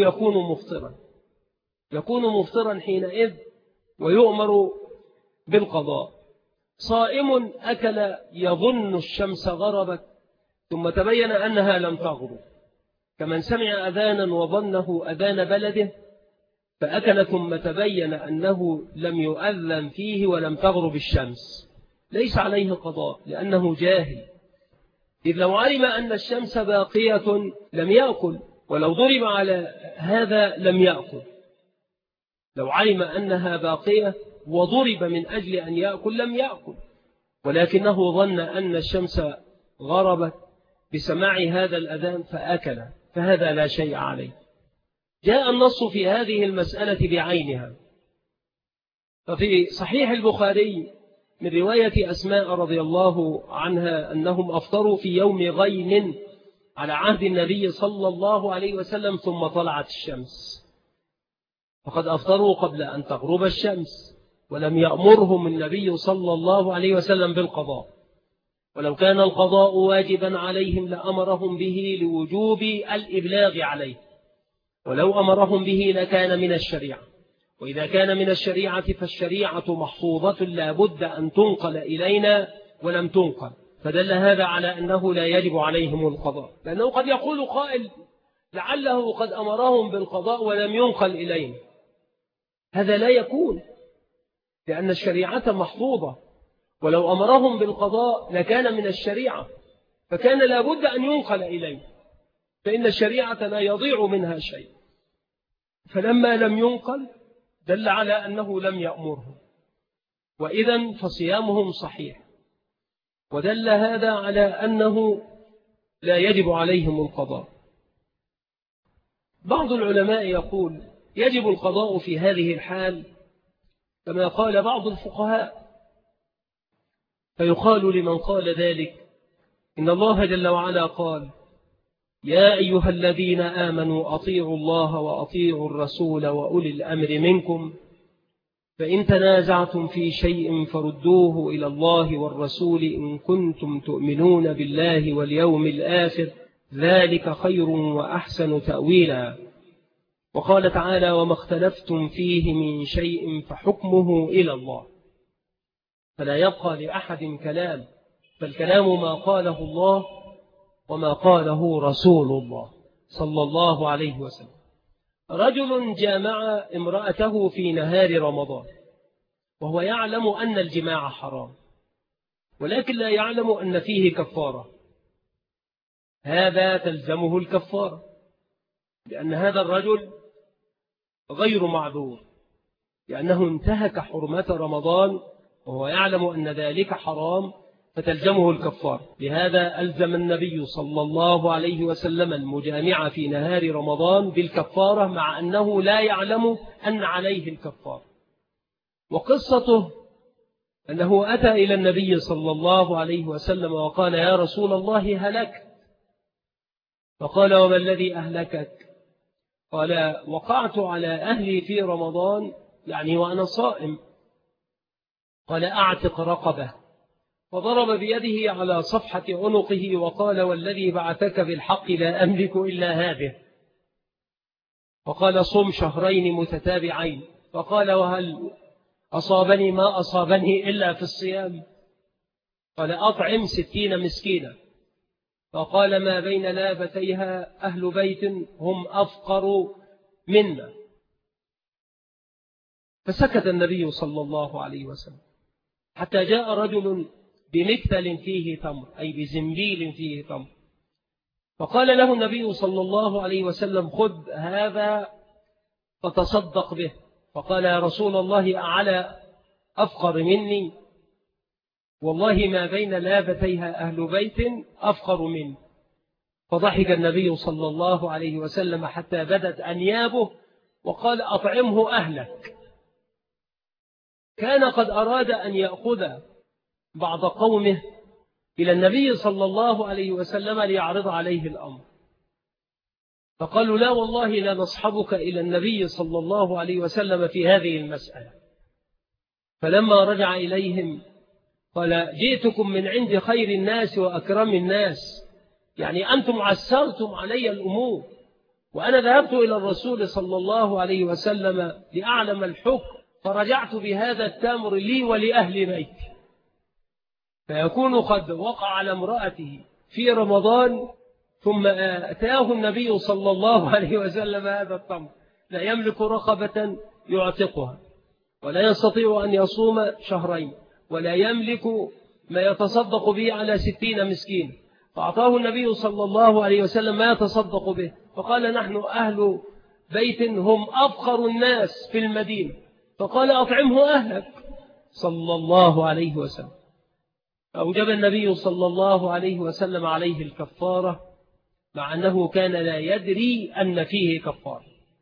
يكون مفطرا حينئذ ويؤمر بالقضاء. صائم أكل يظن الشمس غربت ثم تبين أنها لم تغرب، كمن سمع أذانا وظنه أذان بلده فأكل ثم تبين أنه لم يؤذن فيه ولم تغرب الشمس، ليس عليه قضاء لأنه جاهل، إذ لو علم أن الشمس باقية لم يأكل، ولو ضرب على هذا لم يأكل. لو علم أنها باقية وضرب من أجل أن يأكل لم يأكل، ولكنه ظن أن الشمس غربت بسماع هذا الأذان فأكل، فهذا لا شيء عليه. جاء النص في هذه المسألة بعينها، ففي صحيح البخاري من رواية أسماء رضي الله عنها أنهم أفطروا في يوم غيم على عهد النبي صلى الله عليه وسلم ثم طلعت الشمس، فقد أفطروا قبل أن تغرب الشمس، ولم يأمرهم النبي صلى الله عليه وسلم بالقضاء، ولو كان القضاء واجبا عليهم لأمرهم به لوجوب الإبلاغ عليه، ولو أمرهم به لكان من الشريعة، وإذا كان من الشريعة فالشريعة محفوظة لا بد أن تنقل إلينا ولم تنقل، فدل هذا على أنه لا يجب عليهم القضاء، لأنه قد يقول قائل لعله قد أمرهم بالقضاء ولم ينقل إلينا، هذا لا يكون، لأن الشريعة محفوظة، ولو أمرهم بالقضاء لكان من الشريعة، فكان لا بد أن ينقل إليه، فإن الشريعة لا يضيع منها شيء، فلما لم ينقل دل على أنه لم يأمرهم، وإذن فصيامهم صحيح، ودل هذا على أنه لا يجب عليهم القضاء. بعض العلماء يقول يجب القضاء في هذه الحال كما قال بعض الفقهاء، فيقال لمن قال ذلك إن الله جل وعلا قال يا أيها الذين آمنوا أطيعوا الله وأطيعوا الرسول وأولي الأمر منكم، فإن تنازعتم في شيء فردوه إلى الله والرسول إن كنتم تؤمنون بالله واليوم الآخر ذلك خير وأحسن تأويلا. وقال تعالى وما اختلفتم فيه من شيء فحكمه إلى الله، فلا يبقى لأحد كلام، فالكلام ما قاله الله وما قاله رسول الله صلى الله عليه وسلم. رجل جامع امرأته في نهار رمضان وهو يعلم أن الجماع حرام، ولكن لا يعلم أن فيه كفارة، هذا تلزمه الكفارة، لأن هذا الرجل غير معذور، لأنه انتهك حرمة رمضان وهو يعلم أن ذلك حرام، فتلزمه الكفارة. لهذا ألزم النبي صلى الله عليه وسلم المجامع في نهار رمضان بالكفارة مع أنه لا يعلم أن عليه الكفارة. وقصته أنه أتى إلى النبي صلى الله عليه وسلم وقال يا رسول الله هلكت، فقال وما الذي أهلكك؟ قال وقعت على أهلي في رمضان يعني وأنا صائم. قال أعتق رقبة، فضرب بيده على صفحة عنقه وقال والذي بعثك بالحق لا أملك إلا هذه، وقال صم شهرين متتابعين، فقال وهل أصابني ما أصابني إلا في الصيام؟ قال أطعم 60 مسكينا، فقال ما بين لابتيها أهل بيت هم أفقر منا. فسكت النبي صلى الله عليه وسلم حتى جاء رجل بمكتل فيه تمر، أي بزنبيل فيه تمر، فقال له النبي صلى الله عليه وسلم خذ هذا فتصدق به، فقال يا رسول الله أعلى أفقر مني؟ والله ما بين لابتيها أهل بيت أفقر مني. فضحك النبي صلى الله عليه وسلم حتى بدت أنيابه وقال أطعمه أهلك. كان قد أراد أن يأخذ بعض قومه إلى النبي صلى الله عليه وسلم ليعرض عليه الأمر، فقالوا لا والله لا نصحبك إلى النبي صلى الله عليه وسلم في هذه المسألة. فلما رجع إليهم قال جئتكم من عند خير الناس وأكرم الناس، يعني أنتم عسرتم علي الأمور وأنا ذهبت إلى الرسول صلى الله عليه وسلم لأعلم الحكم، فرجعت بهذا التمر لي ولأهل بيتي، فيكون قد وقع على امرأته في رمضان ثم أتاه النبي صلى الله عليه وسلم هذا التمر، لا يملك رقبة يعتقها، ولا يستطيع أن يصوم شهرين، ولا يملك ما يتصدق به على 60 مسكين، فأعطاه النبي صلى الله عليه وسلم ما يتصدق به، فقال نحن أهل بيت هم أفقر الناس في المدينة، فقال أطعمه أهلك صلى الله عليه وسلم. أوجب النبي صلى الله عليه وسلم عليه الكفارة، مع أنه كان لا يدري أن فيه كفارة.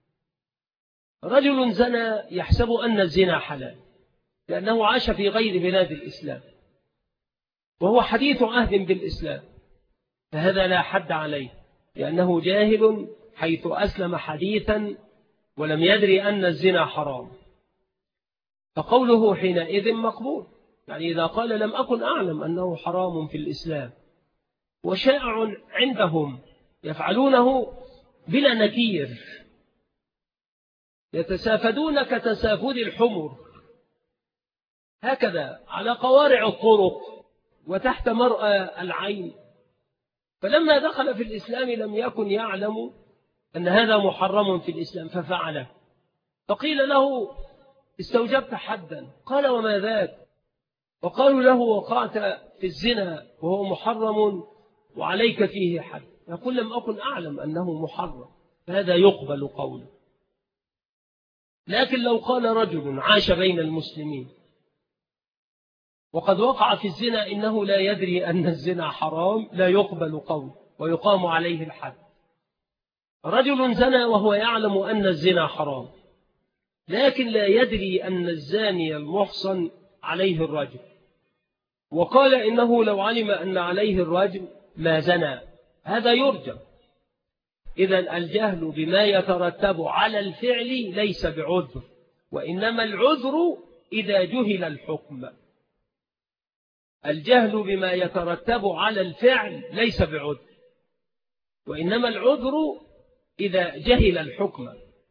رجل زنى يحسب أن الزنا حلال لأنه عاش في غير بلاد الإسلام، وهو حديث عهد بالإسلام، فهذا لا حد عليه لأنه جاهل حيث أسلم حديثا ولم يدري أن الزنا حرام، فقوله حينئذ مقبول. يعني إذا قال لم أكن أعلم أنه حرام في الإسلام وشائع عندهم يفعلونه بلا نكير، يتسافدون كتسافد الحمر هكذا على قوارع الطرق وتحت مرأى العين، فلما دخل في الإسلام لم يكن يعلم أن هذا محرم في الإسلام ففعله، فقيل له استوجبت حدا، قال وما ذاك؟ وقالوا له وقعت في الزنا وهو محرم وعليك فيه حد، يقول لم أكن أعلم أنه محرم، فهذا يقبل قوله. لكن لو قال رجل عاش بين المسلمين وقد وقع في الزنا إنه لا يدري أن الزنا حرام، لا يقبل قوله ويقام عليه الحد. رجل زنى وهو يعلم أن الزنا حرام لكن لا يدري أن الزاني المحصن عليه الرجم، وقال إنه لو علم أن عليه الرجم ما زنى، هذا يرجم. إذن الجهل بما يترتب على الفعل ليس بعذر، وإنما العذر إذا جهل الحكم. الجهل بما يترتب على الفعل ليس بعذر، وإنما العذر إذا جهل الحكم.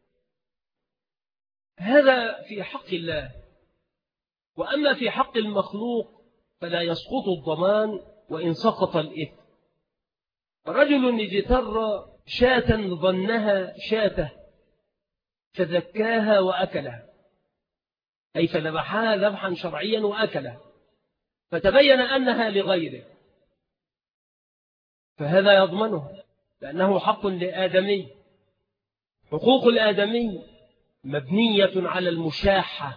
هذا في حق الله، وأما في حق المخلوق فلا يسقط الضمان وإن سقط الإثم. رجل اجتر شاة ظنها شاته فذكاها وأكلها، أي فذبحها ذبحا شرعيا وأكلها، فتبين أنها لغيره، فهذا يضمنه لأنه حق لآدمي. حقوق الآدمي مبنية على المشاحة،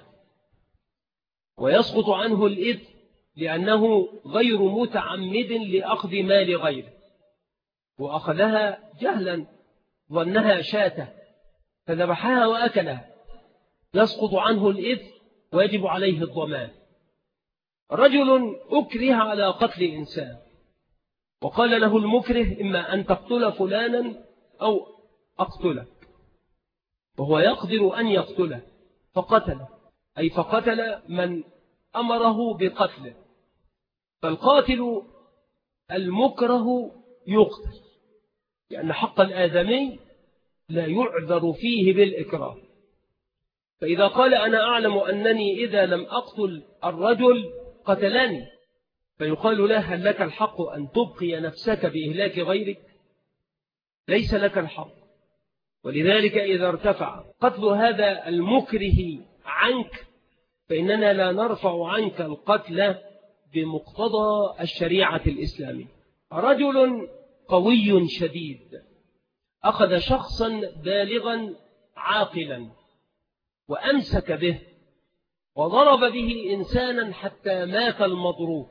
ويسقط عنه الإثم لأنه غير متعمد لأخذ مال غيره، وأخذها جهلا ظنها شاته فذبحها وأكلها، يسقط عنه الإثم ويجب عليه الضمان. رجل أكره على قتل إنسان وقال له المكره إما أن تقتل فلانا أو أقتلك، وهو يقدر أن يقتله فقتله، أي فقتل من أمره بقتله، فالقاتل المكره يقتل، لأن حق الآدمي لا يعذر فيه بالإكراه. فإذا قال أنا أعلم أنني إذا لم أقتل الرجل قتلني، فيقال له هل لك الحق أن تبقي نفسك بإهلاك غيرك؟ ليس لك الحق. ولذلك إذا ارتفع قتل هذا المكره عنك فإننا لا نرفع عنك القتل بمقتضى الشريعة الإسلامية. رجل قوي شديد أخذ شخصا بالغا عاقلا وأمسك به وضرب به إنسانا حتى مات المضروب،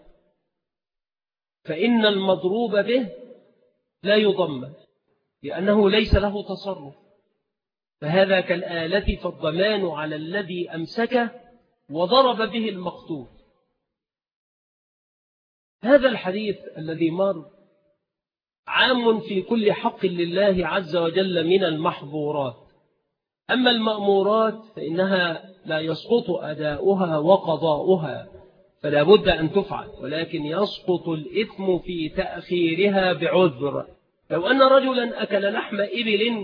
فإن المضروب به لا يضمن لأنه ليس له تصرف، فهذا كالآلة، فالضمان على الذي أمسكه وضرب به المقتول. هذا الحديث الذي مر عام في كل حق لله عز وجل من المحظورات، أما المأمورات فإنها لا يسقط أداؤها وقضاؤها، فلا بد أن تفعل، ولكن يسقط الإثم في تأخيرها بعذر. لو أن رجلا أكل لحم إبل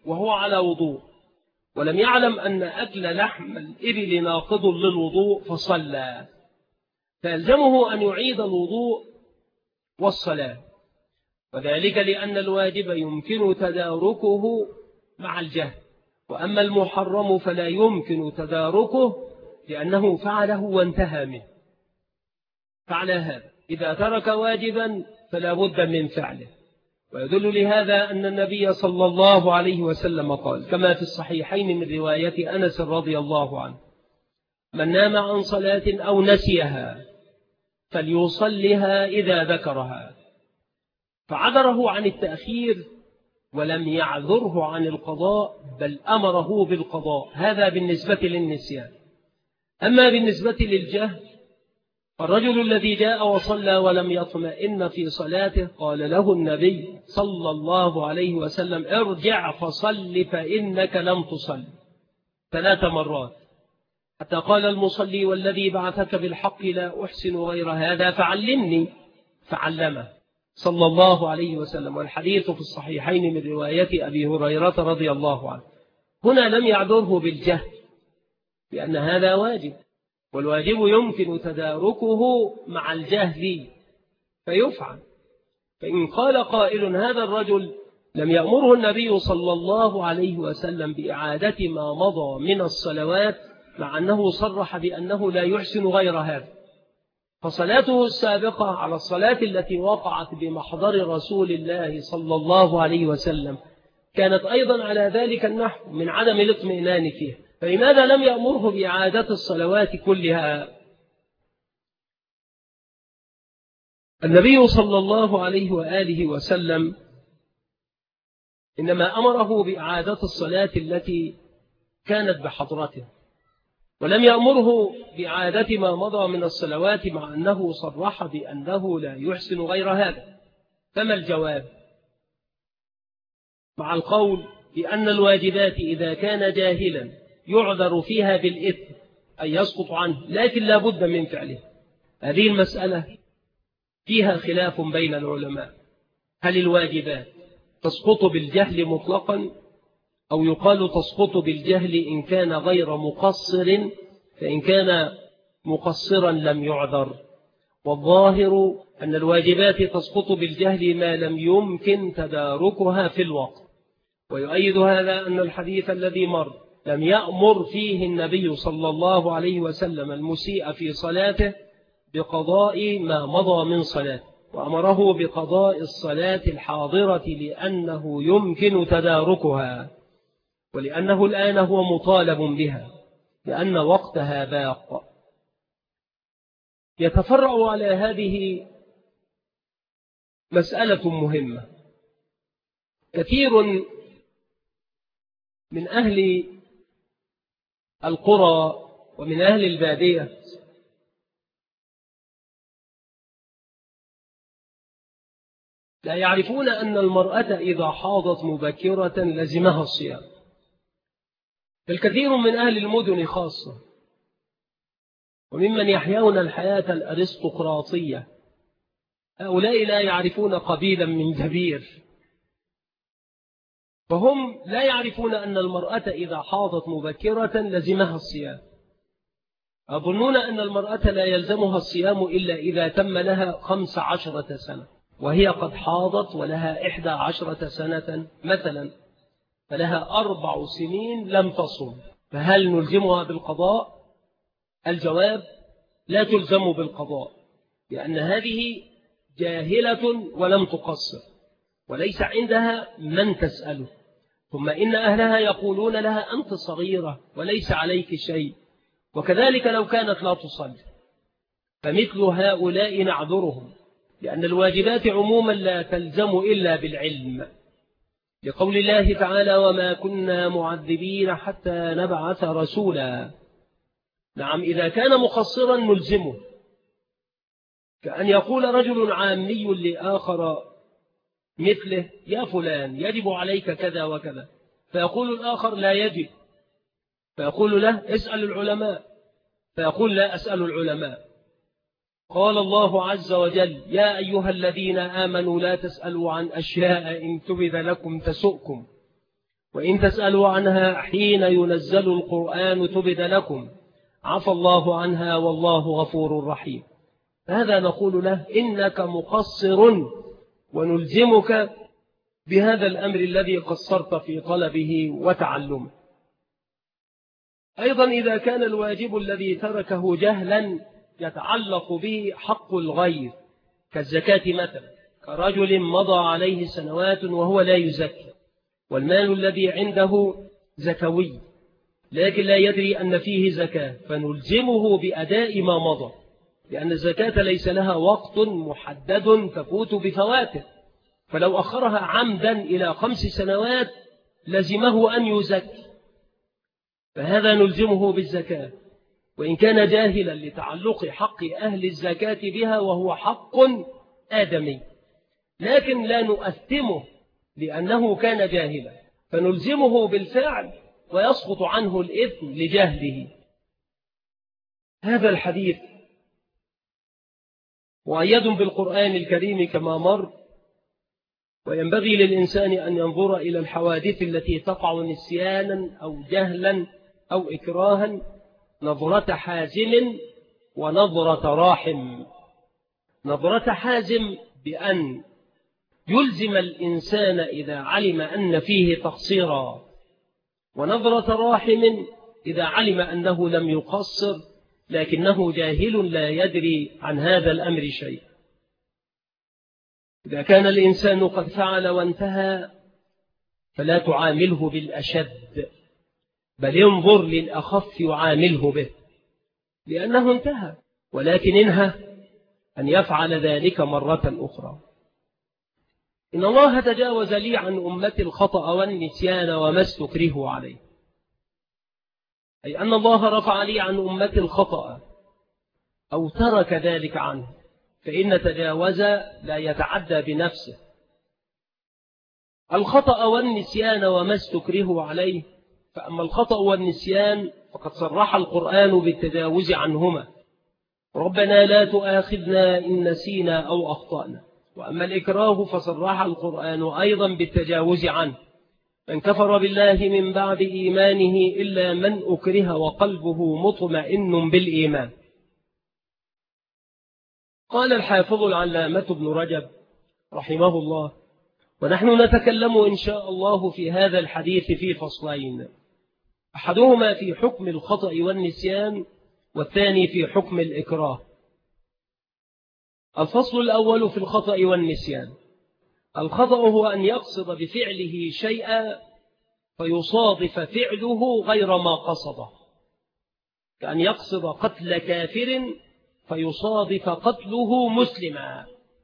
وهو على وضوء ولم يعلم أن أكل لحم الإبل ناقض للوضوء فصلى، فيلزمه أن يعيد الوضوء والصلاة، وذلك لأن الواجب يمكن تداركه مع الجهل، وأما المحرم فلا يمكن تداركه لأنه فعله وانتهى منه. فعلى هذا إذا ترك واجبا فلا بد من فعله، ويدل لهذا أن النبي صلى الله عليه وسلم قال كما في الصحيحين من رواية أنس رضي الله عنه: من نام عن صلاة أو نسيها فليصلها إذا ذكرها، فعذره عن التأخير ولم يعذره عن القضاء، بل أمره بالقضاء. هذا بالنسبة للنسيان. أما بالنسبة للجهل، الرجل الذي جاء وصلى ولم يطمئن في صلاته قال له النبي صلى الله عليه وسلم: ارجع فصل فإنك لم تصل 3 مرات، حتى قال المصلي: والذي بعثك بالحق لا أحسن غير هذا فعلمني، فعلمه صلى الله عليه وسلم. والحديث في الصحيحين من رواية أبي هريرة رضي الله عنه. هنا لم يعذره بالجهل لأن هذا واجب، والواجب يمكن تداركه مع الجهل فيفعل. فإن قال قائل: هذا الرجل لم يأمره النبي صلى الله عليه وسلم بإعادة ما مضى من الصلوات، مع أنه صرح بأنه لا يحسن غير هذا، فصلاته السابقة على الصلاة التي وقعت بمحضر رسول الله صلى الله عليه وسلم كانت أيضا على ذلك النحو من عدم الاطمئنان فيها، فلماذا لم يأمره بإعادة الصلوات كلها؟ النبي صلى الله عليه وآله وسلم إنما أمره بإعادة الصلاة التي كانت بحضرته، ولم يأمره بإعادة ما مضى من الصلوات، مع أنه صرح بأنه لا يحسن غير هذا. فما الجواب؟ مع القول بأن الواجبات إذا كان جاهلا يعذر فيها بالإثم أي يسقط عنه، لكن لا بد من فعله. هذه المسألة فيها خلاف بين العلماء: هل الواجبات تسقط بالجهل مطلقا، أو يقال تسقط بالجهل إن كان غير مقصر، فإن كان مقصرا لم يعذر؟ والظاهر أن الواجبات تسقط بالجهل ما لم يمكن تداركها في الوقت. ويؤيد هذا أن الحديث الذي مر لم يأمر فيه النبي صلى الله عليه وسلم المسيء في صلاته بقضاء ما مضى من صلاته، وأمره بقضاء الصلاة الحاضرة لأنه يمكن تداركها، ولأنه الآن هو مطالب بها لأن وقتها باق. يتفرع على هذه مسألة مهمة. كثير من أهل القرى ومن أهل البادية لا يعرفون أن المرأة إذا حاضت مبكرة لزمها الصيام. الكثير من أهل المدن خاصة وممن يحيون الحياة الأرستقراطية، هؤلاء لا يعرفون قبيلا من جبير، فهم لا يعرفون أن المرأة إذا حاضت مبكرة لزمها الصيام. أظنون أن المرأة لا يلزمها الصيام إلا إذا تم لها 15 سنة، وهي قد حاضت ولها 11 سنة مثلا، فلها 4 سنين لم تصم، فهل نلزمها بالقضاء؟ الجواب: لا تلزم بالقضاء، لأن هذه جاهلة ولم تقصر وليس عندها من تسأله، ثم إن أهلها يقولون لها: أنت صغيرة وليس عليك شيء. وكذلك لو كانت لا تصلي، فمثل هؤلاء نعذرهم، لأن الواجبات عموما لا تلزم إلا بالعلم، لقول الله تعالى: وما كنا معذبين حتى نبعث رسولا. نعم، إذا كان مقصرا نلزمه، كأن يقول رجل عامي لآخر مثله: يا فلان يجب عليك كذا وكذا، فيقول الآخر: لا يجب، فيقول له: اسأل العلماء، فيقول: لا أسأل العلماء. قال الله عز وجل: يا أيها الذين آمنوا لا تسألوا عن أشياء إن تبد لكم تسؤكم، وإن تسألوا عنها حين ينزل القرآن تبد لكم عفى الله عنها والله غفور رحيم. هذا نقول له إنك مقصر ونلزمك بهذا الأمر الذي قصرت في طلبه وتعلمه. أيضا إذا كان الواجب الذي تركه جهلا يتعلق به حق الغير كالزكاة مثلا، كرجل مضى عليه سنوات وهو لا يزكي والمال الذي عنده زكوي لكن لا يدري أن فيه زكاة، فنلزمه بأداء ما مضى، لأن الزكاة ليس لها وقت محدد تفوت بفواته، فلو أخرها عمدا إلى 5 سنوات لزمه أن يزكي، فهذا نلزمه بالزكاة وإن كان جاهلا لتعلق حق أهل الزكاة بها وهو حق آدمي، لكن لا نؤثمه لأنه كان جاهلا، فنلزمه بالفعل ويسقط عنه الإثم لجهله. هذا الحديث مؤيد بالقرآن الكريم كما مر، وينبغي للإنسان أن ينظر إلى الحوادث التي تقع نسيانا أو جهلا أو إكراها نظرة حازم ونظرة راحم. نظرة حازم بأن يلزم الإنسان إذا علم أن فيه تقصيرا، ونظرة راحم إذا علم أنه لم يقصر لكنه جاهل لا يدري عن هذا الأمر شيء. إذا كان الإنسان قد فعل وانتهى فلا تعامله بالأشد، بل انظر للأخف يعامله به لأنه انتهى، ولكن انهى أن يفعل ذلك مرة أخرى. إن الله تجاوز لي عن أمتي الخطأ والنسيان وما استكرهوا عليه، أي أن الله رفع لي عن أمتي الخطأ أو ترك ذلك عنه، فإن تجاوز لا يتعدى بنفسه. الخطأ والنسيان وما استكرهوا عليه، فأما الخطأ والنسيان فقد صرح القرآن بالتجاوز عنهما، ربنا لا تؤاخذنا إن نسينا أو أخطأنا. وأما الإكراه فصرح القرآن أيضا بالتجاوز عنه، من كفر بالله من بعد إيمانه إلا من أكره وقلبه مطمئن بالإيمان. قال الحافظ العلامة ابن رجب رحمه الله: ونحن نتكلم إن شاء الله في هذا الحديث في فصلين، أحدهما في حكم الخطأ والنسيان، والثاني في حكم الإكراه. الفصل الأول في الخطأ والنسيان. الخطأ هو أن يقصد بفعله شيئا فيصادف فعله غير ما قصده، كأن يقصد قتل كافر فيصادف قتله مسلما.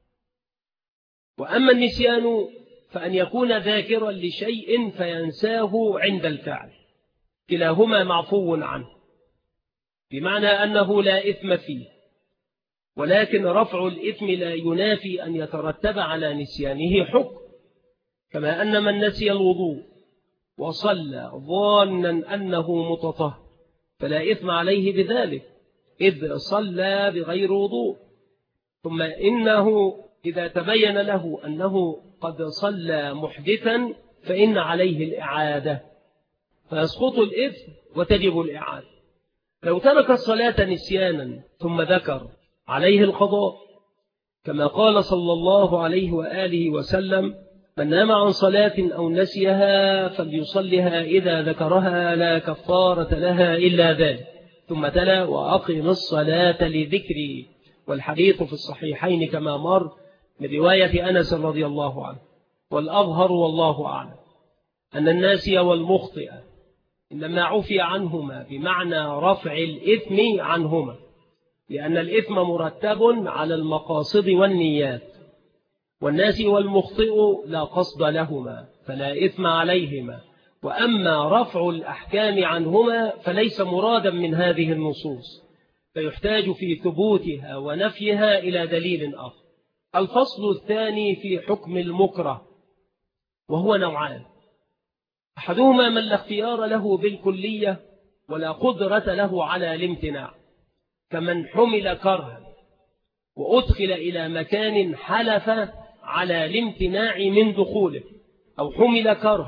وأما النسيان فأن يكون ذاكرا لشيء فينساه عند الفعل، كلاهما معفو عنه، بمعنى أنه لا إثم فيه، ولكن رفع الإثم لا ينافي أن يترتب على نسيانه حكم، كما أن من نسي الوضوء وصلى ظانا أنه متطهر فلا إثم عليه بذلك إذ صلى بغير وضوء، ثم إنه إذا تبين له أنه قد صلى محدثا فإن عليه الإعادة، فيسقط الإثم وتجب الإعادة. لو ترك الصلاة نسيانا ثم ذكر عليه القضاء، كما قال صلى الله عليه وآله وسلم: من نام عن صلاة أو نسيها فليصلها إذا ذكرها لا كفارة لها إلا ذلك، ثم تلا: وأقم الصلاة لذكري. والحديث في الصحيحين كما مر من رواية أنس رضي الله عنه. والأظهر والله أعلم أن الناسي والمخطئ إنما عفي عنهما بمعنى رفع الإثم عنهما، لأن الإثم مرتب على المقاصد والنيات، والناسي والمخطئ لا قصد لهما فلا إثم عليهما. وأما رفع الأحكام عنهما فليس مرادا من هذه النصوص، فيحتاج في ثبوتها ونفيها إلى دليل آخر. الفصل الثاني في حكم المكره، وهو نوعان: أحدهما من لا اختيار له بالكلية ولا قدرة له على الامتناع، كمن حمل كرها وأدخل إلى مكان حلف على الامتناع من دخوله، أو حمل كرها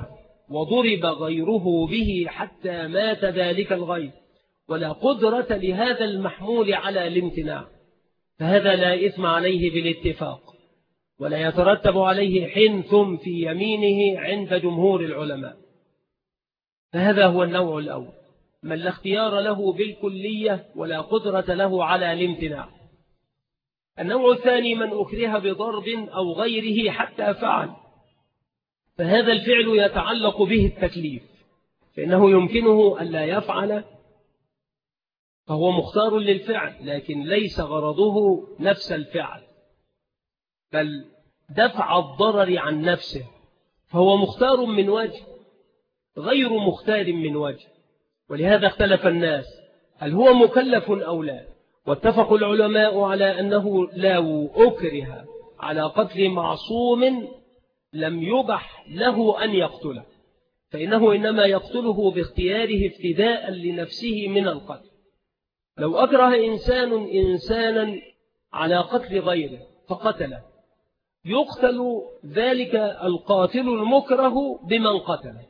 وضرب غيره به حتى مات ذلك الغير، ولا قدرة لهذا المحمول على الامتناع، فهذا لا إثم عليه بالاتفاق، ولا يترتب عليه حنث في يمينه عند جمهور العلماء. فهذا هو النوع الأول، من لا اختيار له بالكلية ولا قدرة له على الامتناع. النوع الثاني من أكره بضرب أو غيره حتى فعل، فهذا الفعل يتعلق به التكليف، فإنه يمكنه ألا يفعل، فهو مختار للفعل، لكن ليس غرضه نفس الفعل بل دفع الضرر عن نفسه، فهو مختار من وجه غير مختار من وجه. ولهذا اختلف الناس هل هو مكلف أو لا، واتفق العلماء على أنه لو أكره على قتل معصوم لم يبح له أن يقتله، فإنه إنما يقتله باختياره افتداء لنفسه من القتل. لو أكره إنسانا على قتل غيره فقتله، يقتل ذلك القاتل المكره بمن قتله.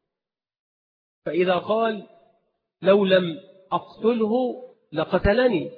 فإذا قال لو لم أقتله لقتلني،